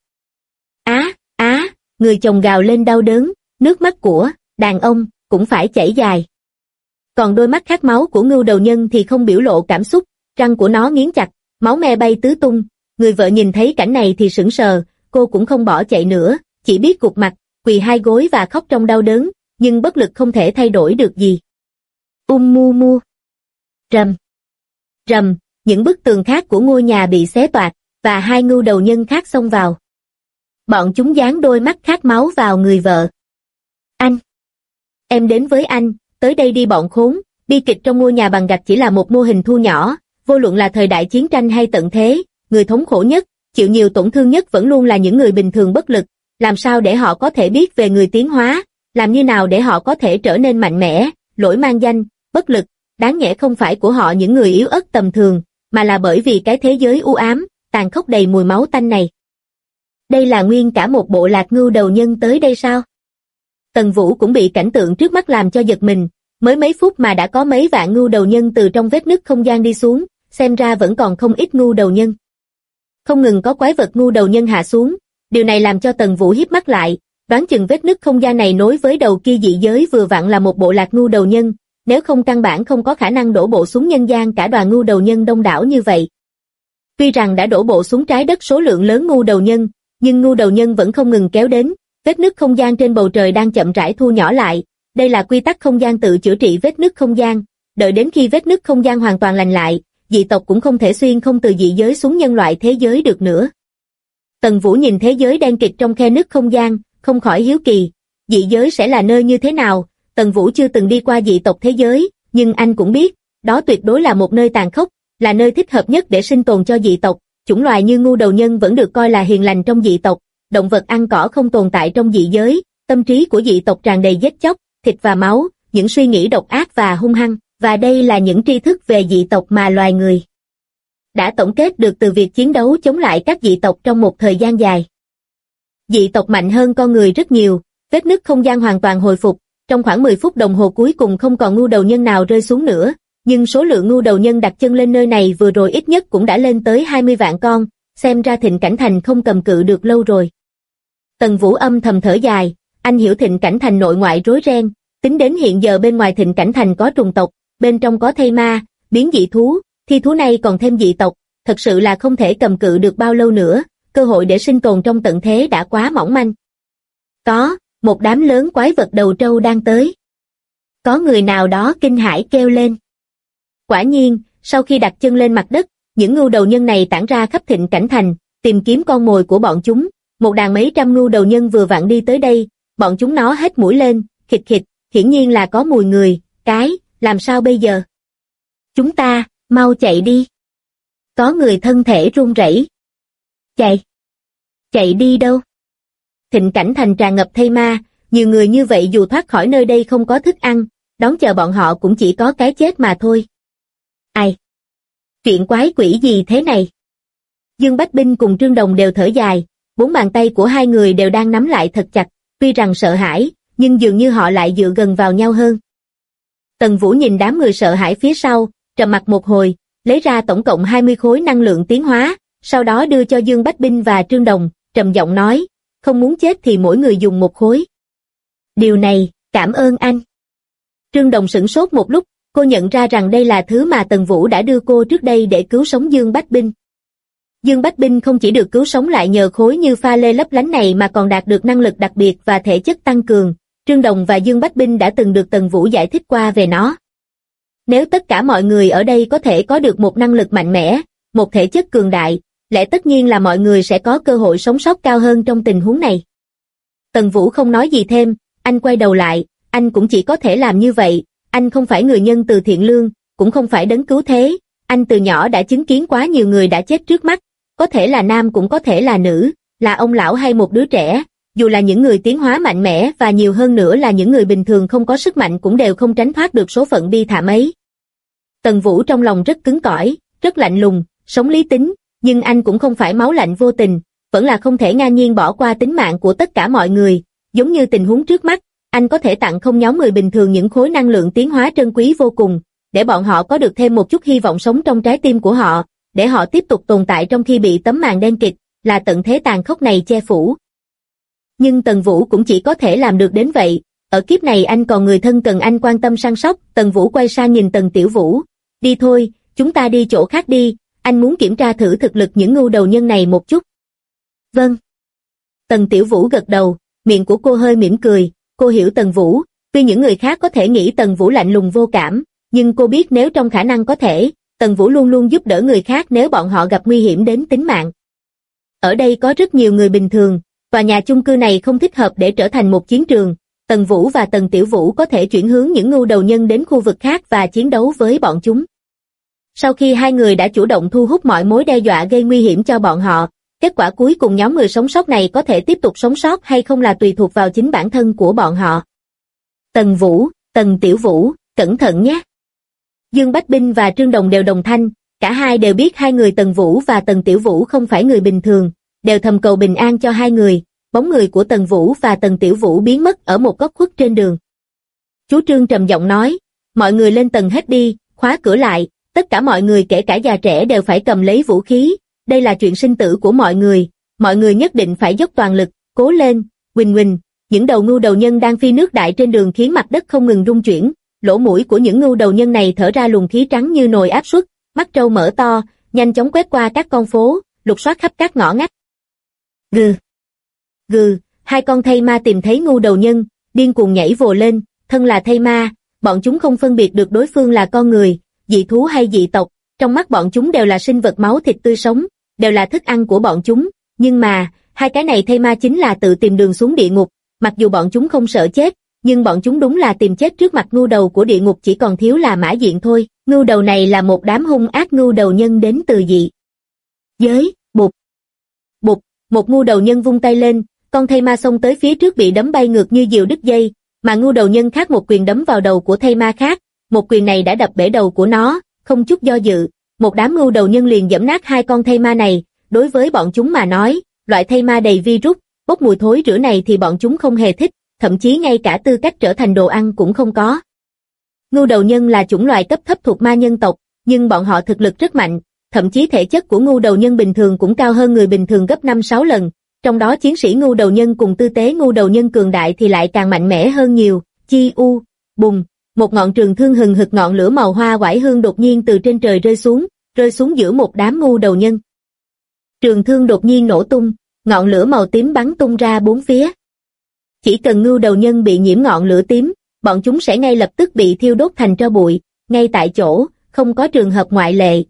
Người chồng gào lên đau đớn, nước mắt của đàn ông cũng phải chảy dài. Còn đôi mắt khát máu của ngưu đầu nhân thì không biểu lộ cảm xúc, răng của nó nghiến chặt, máu me bay tứ tung. Người vợ nhìn thấy cảnh này thì sững sờ, cô cũng không bỏ chạy nữa, chỉ biết gục mặt, quỳ hai gối và khóc trong đau đớn, nhưng bất lực không thể thay đổi được gì. Mu mu. Rầm. Rầm, những bức tường khác của ngôi nhà bị xé toạc, và hai ngưu đầu nhân khác xông vào. Bọn chúng dán đôi mắt khát máu vào người vợ. Anh. Em đến với anh, tới đây đi bọn khốn. Bi kịch trong ngôi nhà bằng gạch chỉ là một mô hình thu nhỏ, vô luận là thời đại chiến tranh hay tận thế, người thống khổ nhất, chịu nhiều tổn thương nhất vẫn luôn là những người bình thường bất lực. Làm sao để họ có thể biết về người tiến hóa, làm như nào để họ có thể trở nên mạnh mẽ, lỗi mang danh, bất lực, đáng nhẽ không phải của họ những người yếu ớt tầm thường, mà là bởi vì cái thế giới u ám, tàn khốc đầy mùi máu tanh này. Đây là nguyên cả một bộ lạc ngưu đầu nhân tới đây sao? Tần Vũ cũng bị cảnh tượng trước mắt làm cho giật mình, mới mấy phút mà đã có mấy vạn ngưu đầu nhân từ trong vết nứt không gian đi xuống, xem ra vẫn còn không ít ngưu đầu nhân. Không ngừng có quái vật ngưu đầu nhân hạ xuống, điều này làm cho Tần Vũ híp mắt lại, đoán chừng vết nứt không gian này nối với đầu kia dị giới vừa vặn là một bộ lạc ngưu đầu nhân, nếu không căn bản không có khả năng đổ bộ xuống nhân gian cả đoàn ngưu đầu nhân đông đảo như vậy. Tuy rằng đã đổ bộ xuống trái đất số lượng lớn ngưu đầu nhân, nhưng ngưu đầu nhân vẫn không ngừng kéo đến, vết nứt không gian trên bầu trời đang chậm rãi thu nhỏ lại, đây là quy tắc không gian tự chữa trị vết nứt không gian, đợi đến khi vết nứt không gian hoàn toàn lành lại, dị tộc cũng không thể xuyên không từ dị giới xuống nhân loại thế giới được nữa. Tần Vũ nhìn thế giới đen kịt trong khe nứt không gian, không khỏi hiếu kỳ, dị giới sẽ là nơi như thế nào. Tần Vũ chưa từng đi qua dị tộc thế giới, nhưng anh cũng biết, đó tuyệt đối là một nơi tàn khốc, là nơi thích hợp nhất để sinh tồn cho dị tộc. Chủng loài như ngưu đầu nhân vẫn được coi là hiền lành trong dị tộc, động vật ăn cỏ không tồn tại trong dị giới, tâm trí của dị tộc tràn đầy giết chóc, thịt và máu, những suy nghĩ độc ác và hung hăng, và đây là những tri thức về dị tộc mà loài người đã tổng kết được từ việc chiến đấu chống lại các dị tộc trong một thời gian dài. Dị tộc mạnh hơn con người rất nhiều, vết nứt không gian hoàn toàn hồi phục, trong khoảng 10 phút đồng hồ cuối cùng không còn ngưu đầu nhân nào rơi xuống nữa, nhưng số lượng ngưu đầu nhân đặt chân lên nơi này vừa rồi ít nhất cũng đã lên tới 20 vạn con, xem ra Thịnh Cảnh Thành không cầm cự được lâu rồi. Tần Vũ âm thầm thở dài, anh hiểu Thịnh Cảnh Thành nội ngoại rối ren, tính đến hiện giờ bên ngoài Thịnh Cảnh Thành có trùng tộc, bên trong có thây ma, biến dị thú, thi thú này còn thêm dị tộc, thật sự là không thể cầm cự được bao lâu nữa, cơ hội để sinh tồn trong tận thế đã quá mỏng manh. Có, một đám lớn quái vật đầu trâu đang tới. Có người nào đó kinh hãi kêu lên. Quả nhiên, sau khi đặt chân lên mặt đất, những ngưu đầu nhân này tản ra khắp Thịnh Cảnh Thành, tìm kiếm con mồi của bọn chúng. Một đàn mấy trăm ngưu đầu nhân vừa vặn đi tới đây, bọn chúng nó hết mũi lên, khịt khịt, hiển nhiên là có mùi người, làm sao bây giờ? Chúng ta, mau chạy đi. Có người thân thể run rẩy. Chạy đi đâu? Thịnh Cảnh Thành tràn ngập thây ma, nhiều người như vậy dù thoát khỏi nơi đây không có thức ăn, đón chờ bọn họ cũng chỉ có cái chết mà thôi. Ai? Chuyện quái quỷ gì thế này? Dương Bách Binh cùng Trương Đồng đều thở dài, bốn bàn tay của hai người đều đang nắm lại thật chặt, tuy rằng sợ hãi, nhưng dường như họ lại dựa gần vào nhau hơn. Tần Vũ nhìn đám người sợ hãi phía sau, trầm mặc một hồi, lấy ra tổng cộng 20 khối năng lượng tiến hóa, sau đó đưa cho Dương Bách Binh và Trương Đồng, trầm giọng nói, không muốn chết thì mỗi người dùng một khối. Điều này, cảm ơn anh. Trương Đồng sửng sốt một lúc, cô nhận ra rằng đây là thứ mà Tần Vũ đã đưa cô trước đây để cứu sống Dương Bách Binh. Dương Bách Binh không chỉ được cứu sống lại nhờ khối như pha lê lấp lánh này mà còn đạt được năng lực đặc biệt và thể chất tăng cường. Trương Đồng và Dương Bách Binh đã từng được Tần Vũ giải thích qua về nó. Nếu tất cả mọi người ở đây có thể có được một năng lực mạnh mẽ, một thể chất cường đại, lẽ tất nhiên là mọi người sẽ có cơ hội sống sót cao hơn trong tình huống này. Tần Vũ không nói gì thêm, anh quay đầu lại, anh cũng chỉ có thể làm như vậy, anh không phải người nhân từ thiện lương, cũng không phải đấng cứu thế, anh từ nhỏ đã chứng kiến quá nhiều người đã chết trước mắt, có thể là nam cũng có thể là nữ, là ông lão hay một đứa trẻ, dù là những người tiến hóa mạnh mẽ và nhiều hơn nữa là những người bình thường không có sức mạnh cũng đều không tránh thoát được số phận bi thảm ấy. Tần Vũ trong lòng rất cứng cỏi, rất lạnh lùng, sống lý tính, nhưng anh cũng không phải máu lạnh vô tình, vẫn là không thể ngang nhiên bỏ qua tính mạng của tất cả mọi người, giống như tình huống trước mắt, anh có thể tặng không nhóm người bình thường những khối năng lượng tiến hóa trân quý vô cùng, để bọn họ có được thêm một chút hy vọng sống trong trái tim của họ, để họ tiếp tục tồn tại trong khi bị tấm màn đen kịt, là tận thế tàn khốc này che phủ. Nhưng Tần Vũ cũng chỉ có thể làm được đến vậy, ở kiếp này anh còn người thân cần anh quan tâm săn sóc. Tần Vũ quay sang nhìn Tần Tiểu Vũ, đi thôi, chúng ta đi chỗ khác đi, anh muốn kiểm tra thử thực lực những ngưu đầu nhân này một chút. Vâng. Tần Tiểu Vũ gật đầu, miệng của cô hơi mỉm cười, cô hiểu Tần Vũ, tuy những người khác có thể nghĩ Tần Vũ lạnh lùng vô cảm, nhưng cô biết nếu trong khả năng có thể, Tần Vũ luôn luôn giúp đỡ người khác nếu bọn họ gặp nguy hiểm đến tính mạng. Ở đây có rất nhiều người bình thường, tòa nhà chung cư này không thích hợp để trở thành một chiến trường. Tần Vũ và Tần Tiểu Vũ có thể chuyển hướng những ngưu đầu nhân đến khu vực khác và chiến đấu với bọn chúng. Sau khi hai người đã chủ động thu hút mọi mối đe dọa gây nguy hiểm cho bọn họ, kết quả cuối cùng nhóm người sống sót này có thể tiếp tục sống sót hay không là tùy thuộc vào chính bản thân của bọn họ. Tần Vũ, Tần Tiểu Vũ, cẩn thận nhé. Dương Bách Binh và Trương Đồng đều đồng thanh, cả hai đều biết hai người Tần Vũ và Tần Tiểu Vũ không phải người bình thường, đều thầm cầu bình an cho hai người. Bóng người của Tần Vũ và Tần Tiểu Vũ biến mất ở một góc khuất trên đường. Chú Trương trầm giọng nói, mọi người lên tầng hết đi, khóa cửa lại, tất cả mọi người kể cả già trẻ đều phải cầm lấy vũ khí, đây là chuyện sinh tử của mọi người nhất định phải dốc toàn lực, cố lên, huỳnh huỳnh. Những đầu ngưu đầu nhân đang phi nước đại trên đường khiến mặt đất không ngừng rung chuyển, lỗ mũi của những ngưu đầu nhân này thở ra luồng khí trắng như nồi áp suất, mắt trâu mở to, nhanh chóng quét qua các con phố, lục soát khắp các ngõ ngách. Gừ. Gừ, hai con thây ma tìm thấy ngưu đầu nhân, điên cuồng nhảy vồ lên, thân là thây ma, bọn chúng không phân biệt được đối phương là con người, dị thú hay dị tộc, trong mắt bọn chúng đều là sinh vật máu thịt tươi sống, đều là thức ăn của bọn chúng, nhưng mà, hai cái này thây ma chính là tự tìm đường xuống địa ngục, mặc dù bọn chúng không sợ chết, nhưng bọn chúng đúng là tìm chết trước mặt ngưu đầu của địa ngục, chỉ còn thiếu là mã diện thôi. Ngưu đầu này là một đám hung ác ngưu đầu nhân đến từ dị giới. Bụp. Bụp, một ngưu đầu nhân vung tay lên, con thây ma xông tới phía trước bị đấm bay ngược như diều đứt dây, mà ngưu đầu nhân khác một quyền đấm vào đầu của thây ma khác, một quyền này đã đập bể đầu của nó, không chút do dự, một đám ngưu đầu nhân liền giẫm nát hai con thây ma này. Đối với bọn chúng mà nói, loại thây ma đầy virus, bốc mùi thối rữa này thì bọn chúng không hề thích, thậm chí ngay cả tư cách trở thành đồ ăn cũng không có. Ngưu đầu nhân là chủng loài cấp thấp thuộc ma nhân tộc, nhưng bọn họ thực lực rất mạnh, thậm chí thể chất của ngưu đầu nhân bình thường cũng cao hơn người bình thường gấp 5-6 lần, trong đó chiến sĩ ngưu đầu nhân cùng tư tế ngưu đầu nhân cường đại thì lại càng mạnh mẽ hơn nhiều. Chi u, bùng, một ngọn trường thương hừng hực ngọn lửa màu hoa oải hương đột nhiên từ trên trời rơi xuống giữa một đám ngưu đầu nhân. Trường thương đột nhiên nổ tung, ngọn lửa màu tím bắn tung ra bốn phía. Chỉ cần ngưu đầu nhân bị nhiễm ngọn lửa tím, bọn chúng sẽ ngay lập tức bị thiêu đốt thành tro bụi, ngay tại chỗ, không có trường hợp ngoại lệ.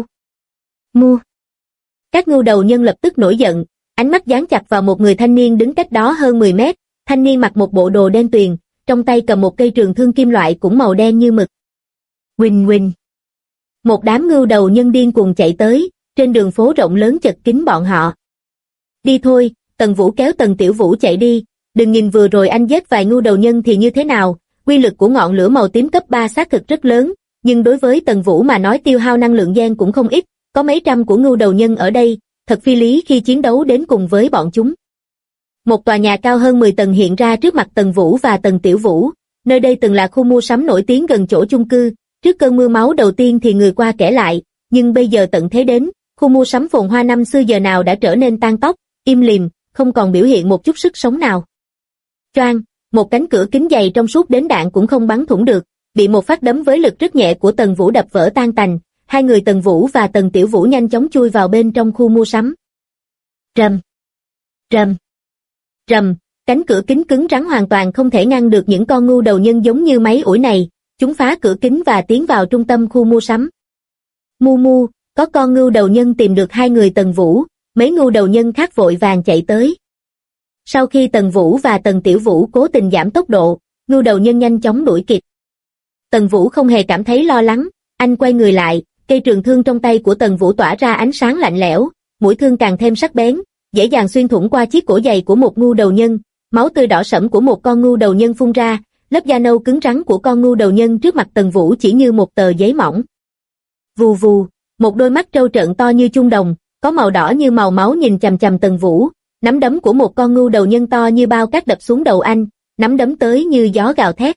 Mu. Các ngưu đầu nhân lập tức nổi giận, ánh mắt dán chặt vào một người thanh niên đứng cách đó hơn 10 mét, thanh niên mặc một bộ đồ đen tuyền, trong tay cầm một cây trường thương kim loại cũng màu đen như mực. Huỳnh huỳnh. Một đám ngưu đầu nhân điên cuồng chạy tới, trên đường phố rộng lớn chật kín bọn họ. Đi thôi, Tần Vũ kéo Tần Tiểu Vũ chạy đi, đừng nhìn vừa rồi anh giết vài ngưu đầu nhân thì như thế nào, quy lực của ngọn lửa màu tím cấp 3 xác thực rất lớn, nhưng đối với Tần Vũ mà nói tiêu hao năng lượng gen cũng không ít, có mấy trăm của ngưu đầu nhân ở đây, thật phi lý khi chiến đấu đến cùng với bọn chúng. Một tòa nhà cao hơn 10 tầng hiện ra trước mặt Tần Vũ và Tần Tiểu Vũ, nơi đây từng là khu mua sắm nổi tiếng gần chỗ chung cư, trước cơn mưa máu đầu tiên thì người qua kể lại, nhưng bây giờ tận thế đến, khu mua sắm phồn hoa năm xưa giờ nào đã trở nên tan tóc, im lìm, không còn biểu hiện một chút sức sống nào. Choang, một cánh cửa kính dày trong suốt đến đạn cũng không bắn thủng được, bị một phát đấm với lực rất nhẹ của Tần Vũ đập vỡ tan tành, hai người Tần Vũ và Tần Tiểu Vũ nhanh chóng chui vào bên trong khu mua sắm. Rầm, rầm, rầm, cánh cửa kính cứng rắn hoàn toàn không thể ngăn được những con ngưu đầu nhân giống như máy ủi này, chúng phá cửa kính và tiến vào trung tâm khu mua sắm. Mu, có con ngưu đầu nhân tìm được hai người Tần Vũ, mấy ngưu đầu nhân khác vội vàng chạy tới. Sau khi Tần Vũ và Tần Tiểu Vũ cố tình giảm tốc độ, ngưu đầu nhân nhanh chóng đuổi kịp. Tần Vũ không hề cảm thấy lo lắng, anh quay người lại, cây trường thương trong tay của Tần Vũ tỏa ra ánh sáng lạnh lẽo, mũi thương càng thêm sắc bén, dễ dàng xuyên thủng qua chiếc cổ giày của một ngưu đầu nhân, máu tươi đỏ sẫm của một con ngưu đầu nhân phun ra, lớp da nâu cứng rắn của con ngưu đầu nhân trước mặt Tần Vũ chỉ như một tờ giấy mỏng. Vù vù, một đôi mắt trâu trợn to như chuông đồng, có màu đỏ như màu máu nhìn chằm chằm Tần Vũ, nắm đấm của một con ngưu đầu nhân to như bao cát đập xuống đầu anh, nắm đấm tới như gió gào thét.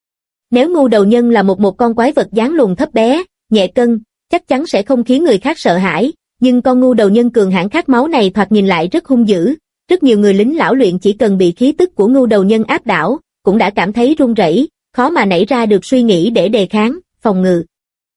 Nếu ngu đầu nhân là một con quái vật dáng lùn thấp bé, nhẹ cân, chắc chắn sẽ không khiến người khác sợ hãi, nhưng con ngu đầu nhân cường hãn khát máu này thoạt nhìn lại rất hung dữ. Rất nhiều người lính lão luyện chỉ cần bị khí tức của ngu đầu nhân áp đảo, cũng đã cảm thấy run rẩy, khó mà nảy ra được suy nghĩ để đề kháng, phòng ngự.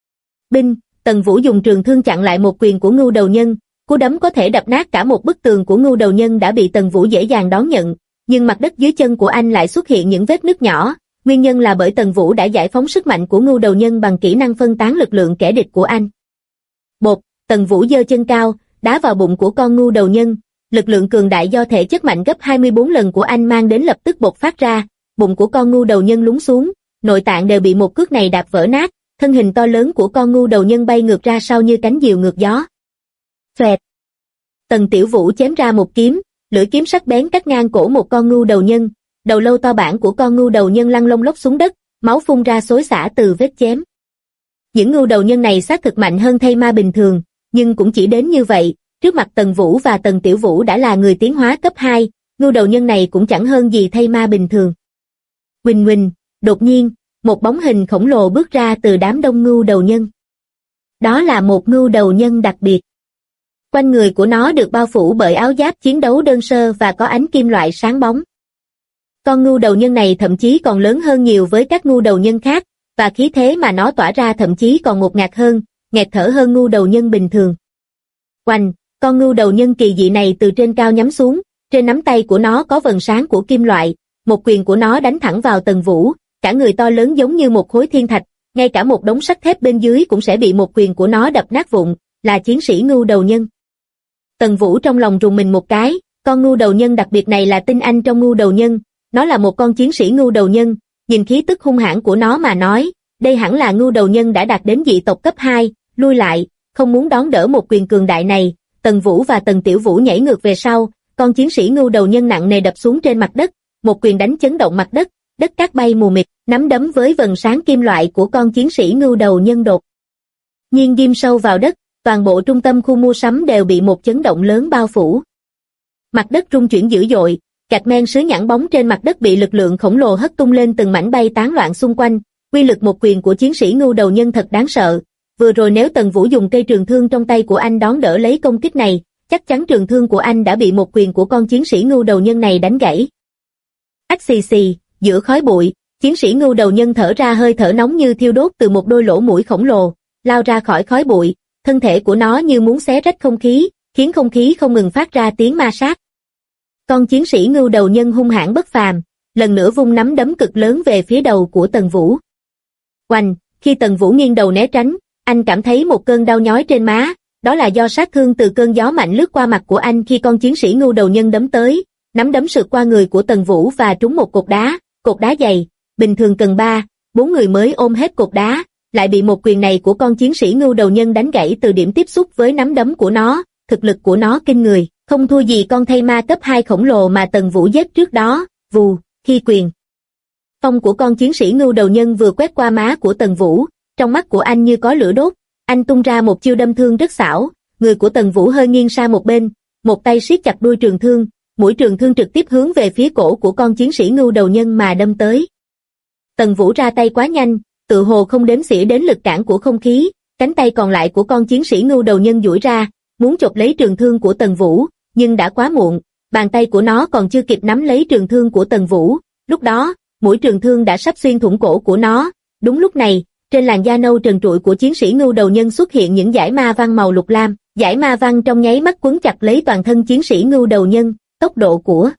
Binh, Tần Vũ dùng trường thương chặn lại một quyền của ngu đầu nhân, cú đấm có thể đập nát cả một bức tường của ngu đầu nhân đã bị Tần Vũ dễ dàng đón nhận, nhưng mặt đất dưới chân của anh lại xuất hiện những vết nứt nhỏ, nguyên nhân là bởi Tần Vũ đã giải phóng sức mạnh của ngu đầu nhân bằng kỹ năng phân tán lực lượng kẻ địch của anh. Bột, Tần Vũ giơ chân cao, đá vào bụng của con ngu đầu nhân, lực lượng cường đại do thể chất mạnh gấp 24 lần của anh mang đến lập tức bộc phát ra, bụng của con ngu đầu nhân lún xuống, nội tạng đều bị một cước này đạp vỡ nát, thân hình to lớn của con ngu đầu nhân bay ngược ra sau như cánh diều ngược gió. Xoẹt. Tần Tiểu Vũ chém ra một kiếm, lưỡi kiếm sắc bén cắt ngang cổ một con ngu đầu nhân, đầu lâu to bản của con ngu đầu nhân lăn lông lốc xuống đất, máu phun ra xối xả từ vết chém. Những ngu đầu nhân này xác thực mạnh hơn thây ma bình thường, nhưng cũng chỉ đến như vậy, trước mặt Tần Vũ và Tần Tiểu Vũ đã là người tiến hóa cấp 2, ngu đầu nhân này cũng chẳng hơn gì thây ma bình thường. Huỳnh huỳnh, đột nhiên, một bóng hình khổng lồ bước ra từ đám đông ngu đầu nhân. Đó là một ngu đầu nhân đặc biệt. Quanh người của nó được bao phủ bởi áo giáp chiến đấu đơn sơ và có ánh kim loại sáng bóng. Con ngu đầu nhân này thậm chí còn lớn hơn nhiều với các ngu đầu nhân khác, và khí thế mà nó tỏa ra thậm chí còn ngột ngạt hơn, nghẹt thở hơn ngu đầu nhân bình thường. Oanh, con ngu đầu nhân kỳ dị này từ trên cao nhắm xuống, trên nắm tay của nó có vầng sáng của kim loại, một quyền của nó đánh thẳng vào Tần Vũ, cả người to lớn giống như một khối thiên thạch, ngay cả một đống sắt thép bên dưới cũng sẽ bị một quyền của nó đập nát vụn, là chiến sĩ ngu đầu nhân. Tần Vũ trong lòng rùng mình một cái, con ngu đầu nhân đặc biệt này là tinh anh trong ngu đầu nhân, nó là một con chiến sĩ ngu đầu nhân, nhìn khí tức hung hãn của nó mà nói, đây hẳn là ngu đầu nhân đã đạt đến dị tộc cấp 2, lui lại, không muốn đón đỡ một quyền cường đại này. Tần Vũ và Tần Tiểu Vũ nhảy ngược về sau, con chiến sĩ ngu đầu nhân nặng nề đập xuống trên mặt đất, một quyền đánh chấn động mặt đất, đất cát bay mù mịt, nắm đấm với vầng sáng kim loại của con chiến sĩ ngu đầu nhân đột nhiên ghim sâu vào đất, toàn bộ trung tâm khu mua sắm đều bị một chấn động lớn bao phủ. Mặt đất rung chuyển dữ dội, gạch men sứ nhẵn bóng trên mặt đất bị lực lượng khổng lồ hất tung lên từng mảnh bay tán loạn xung quanh, uy lực một quyền của chiến sĩ ngu đầu nhân thật đáng sợ. Vừa rồi nếu Tần Vũ dùng cây trường thương trong tay của anh đón đỡ lấy công kích này, chắc chắn trường thương của anh đã bị một quyền của con chiến sĩ ngu đầu nhân này đánh gãy. Ách xì xì, giữa khói bụi, chiến sĩ ngu đầu nhân thở ra hơi thở nóng như thiêu đốt từ một đôi lỗ mũi khổng lồ, lao ra khỏi khói bụi, thân thể của nó như muốn xé rách không khí, khiến không khí không ngừng phát ra tiếng ma sát. Con chiến sĩ ngưu đầu nhân hung hãn bất phàm, lần nữa vung nắm đấm cực lớn về phía đầu của Tần Vũ. Oanh, khi Tần Vũ nghiêng đầu né tránh, anh cảm thấy một cơn đau nhói trên má, đó là do sát thương từ cơn gió mạnh lướt qua mặt của anh khi con chiến sĩ ngưu đầu nhân đấm tới, nắm đấm sượt qua người của Tần Vũ và trúng một cột đá dày, bình thường cần 3-4 người mới ôm hết cột đá, lại bị một quyền này của con chiến sĩ ngưu đầu nhân đánh gãy từ điểm tiếp xúc với nắm đấm của nó, thực lực của nó kinh người, không thua gì con thây ma cấp 2 khổng lồ mà Tần Vũ giết trước đó. Vù, khi quyền phong của con chiến sĩ ngưu đầu nhân vừa quét qua má của Tần Vũ, trong mắt của anh như có lửa đốt, anh tung ra một chiêu đâm thương rất xảo, người của Tần Vũ hơi nghiêng sang một bên, một tay siết chặt đuôi trường thương, mũi trường thương trực tiếp hướng về phía cổ của con chiến sĩ ngưu đầu nhân mà đâm tới. Tần Vũ ra tay quá nhanh, tự hồ không đếm xỉa đến lực cản của không khí, cánh tay còn lại của con chiến sĩ ngưu đầu nhân duỗi ra, muốn chộp lấy trường thương của Tần Vũ, nhưng đã quá muộn, bàn tay của nó còn chưa kịp nắm lấy trường thương của Tần Vũ, lúc đó, mũi trường thương đã sắp xuyên thủng cổ của nó. Đúng lúc này, trên làn da nâu trần trụi của chiến sĩ ngưu đầu nhân xuất hiện những dải ma văn màu lục lam, dải ma văn trong nháy mắt quấn chặt lấy toàn thân chiến sĩ ngưu đầu nhân, tốc độ của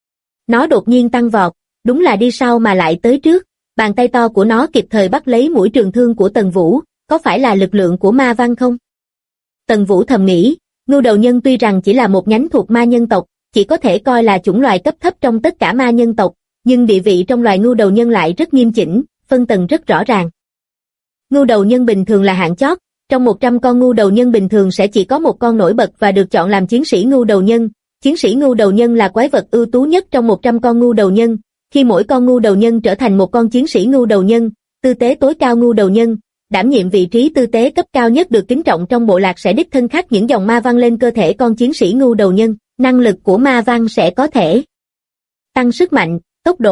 nó đột nhiên tăng vọt, đúng là đi sau mà lại tới trước, bàn tay to của nó kịp thời bắt lấy mũi trường thương của Tần Vũ, có phải là lực lượng của ma văn không? Tần Vũ thầm nghĩ, ngưu đầu nhân tuy rằng chỉ là một nhánh thuộc ma nhân tộc, chỉ có thể coi là chủng loài cấp thấp trong tất cả ma nhân tộc, nhưng địa vị trong loài ngưu đầu nhân lại rất nghiêm chỉnh, phân tầng rất rõ ràng. Ngưu đầu nhân bình thường là hạng chót, trong 100 con ngưu đầu nhân bình thường sẽ chỉ có một con nổi bật và được chọn làm chiến sĩ ngưu đầu nhân. Chiến sĩ ngưu đầu nhân là quái vật ưu tú nhất trong 100 con ngưu đầu nhân, khi mỗi con ngưu đầu nhân trở thành một con chiến sĩ ngưu đầu nhân, tư tế tối cao ngưu đầu nhân, đảm nhiệm vị trí tư tế cấp cao nhất được kính trọng trong bộ lạc sẽ đích thân khắc những dòng ma văn lên cơ thể con chiến sĩ ngưu đầu nhân, năng lực của ma văn sẽ có thể tăng sức mạnh, tốc độ,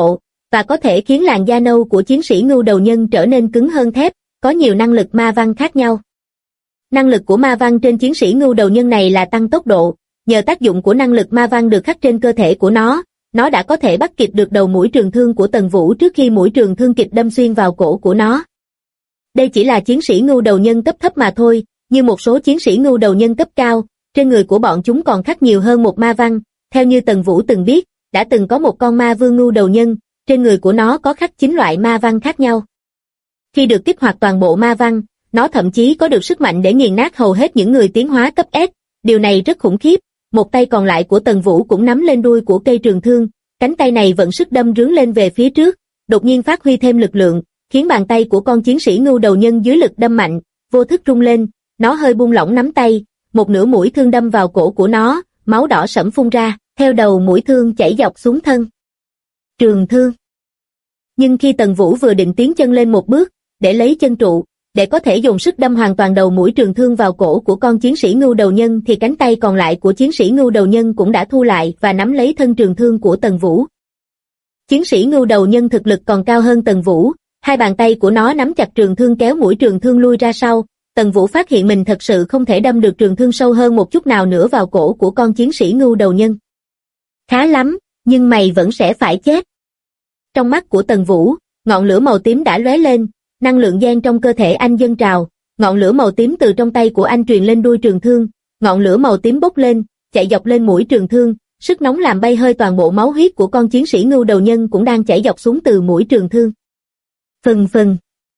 và có thể khiến làn da nâu của chiến sĩ ngưu đầu nhân trở nên cứng hơn thép, có nhiều năng lực ma văn khác nhau. Năng lực của ma văn trên chiến sĩ ngưu đầu nhân này là tăng tốc độ, nhờ tác dụng của năng lực ma văn được khắc trên cơ thể của nó đã có thể bắt kịp được đầu mũi trường thương của Tần Vũ trước khi mũi trường thương kịp đâm xuyên vào cổ của nó. Đây chỉ là chiến sĩ ngưu đầu nhân cấp thấp mà thôi, như một số chiến sĩ ngưu đầu nhân cấp cao, trên người của bọn chúng còn khắc nhiều hơn một ma văn, theo như Tần Vũ từng biết, đã từng có một con ma vương ngưu đầu nhân, trên người của nó có khắc 9 loại ma văn khác nhau. Khi được kích hoạt toàn bộ ma văn, nó thậm chí có được sức mạnh để nghiền nát hầu hết những người tiến hóa cấp S, điều này rất khủng khiếp. Một tay còn lại của Tần Vũ cũng nắm lên đuôi của cây trường thương, cánh tay này vận sức đâm rướn lên về phía trước, đột nhiên phát huy thêm lực lượng, khiến bàn tay của con chiến sĩ ngưu đầu nhân dưới lực đâm mạnh, vô thức rung lên, nó hơi buông lỏng nắm tay, một nửa mũi thương đâm vào cổ của nó, máu đỏ sẫm phun ra, theo đầu mũi thương chảy dọc xuống thân trường thương. Nhưng khi Tần Vũ vừa định tiến chân lên một bước, để lấy chân trụ, để có thể dùng sức đâm hoàn toàn đầu mũi trường thương vào cổ của con chiến sĩ ngưu đầu nhân thì cánh tay còn lại của chiến sĩ ngưu đầu nhân cũng đã thu lại và nắm lấy thân trường thương của Tần Vũ. Chiến sĩ ngưu đầu nhân thực lực còn cao hơn Tần Vũ, hai bàn tay của nó nắm chặt trường thương kéo mũi trường thương lui ra sau. Tần Vũ phát hiện mình thật sự không thể đâm được trường thương sâu hơn một chút nào nữa vào cổ của con chiến sĩ ngưu đầu nhân. Khá lắm, nhưng mày vẫn sẽ phải chết. Trong mắt của Tần Vũ, ngọn lửa màu tím đã lóe lên, năng lượng gen trong cơ thể anh dâng trào, ngọn lửa màu tím từ trong tay của anh truyền lên đuôi trường thương, ngọn lửa màu tím bốc lên, chạy dọc lên mũi trường thương, sức nóng làm bay hơi toàn bộ máu huyết của con chiến sĩ ngưu đầu nhân cũng đang chảy dọc xuống từ mũi trường thương. Phừng phừng.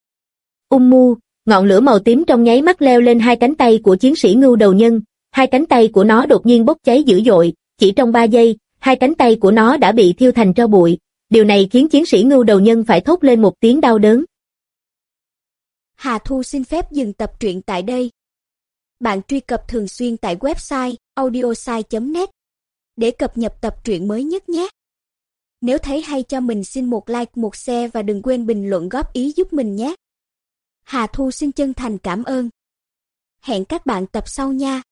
Mu, ngọn lửa màu tím trong nháy mắt leo lên hai cánh tay của chiến sĩ ngưu đầu nhân, hai cánh tay của nó đột nhiên bốc cháy dữ dội, chỉ trong 3 giây, hai cánh tay của nó đã bị thiêu thành tro bụi, điều này khiến chiến sĩ ngưu đầu nhân phải thốt lên một tiếng đau đớn. Hà Thu xin phép dừng tập truyện tại đây. Bạn truy cập thường xuyên tại website audiosai.net để cập nhật tập truyện mới nhất nhé. Nếu thấy hay cho mình xin một like, một share và đừng quên bình luận góp ý giúp mình nhé. Hà Thu xin chân thành cảm ơn. Hẹn các bạn tập sau nha.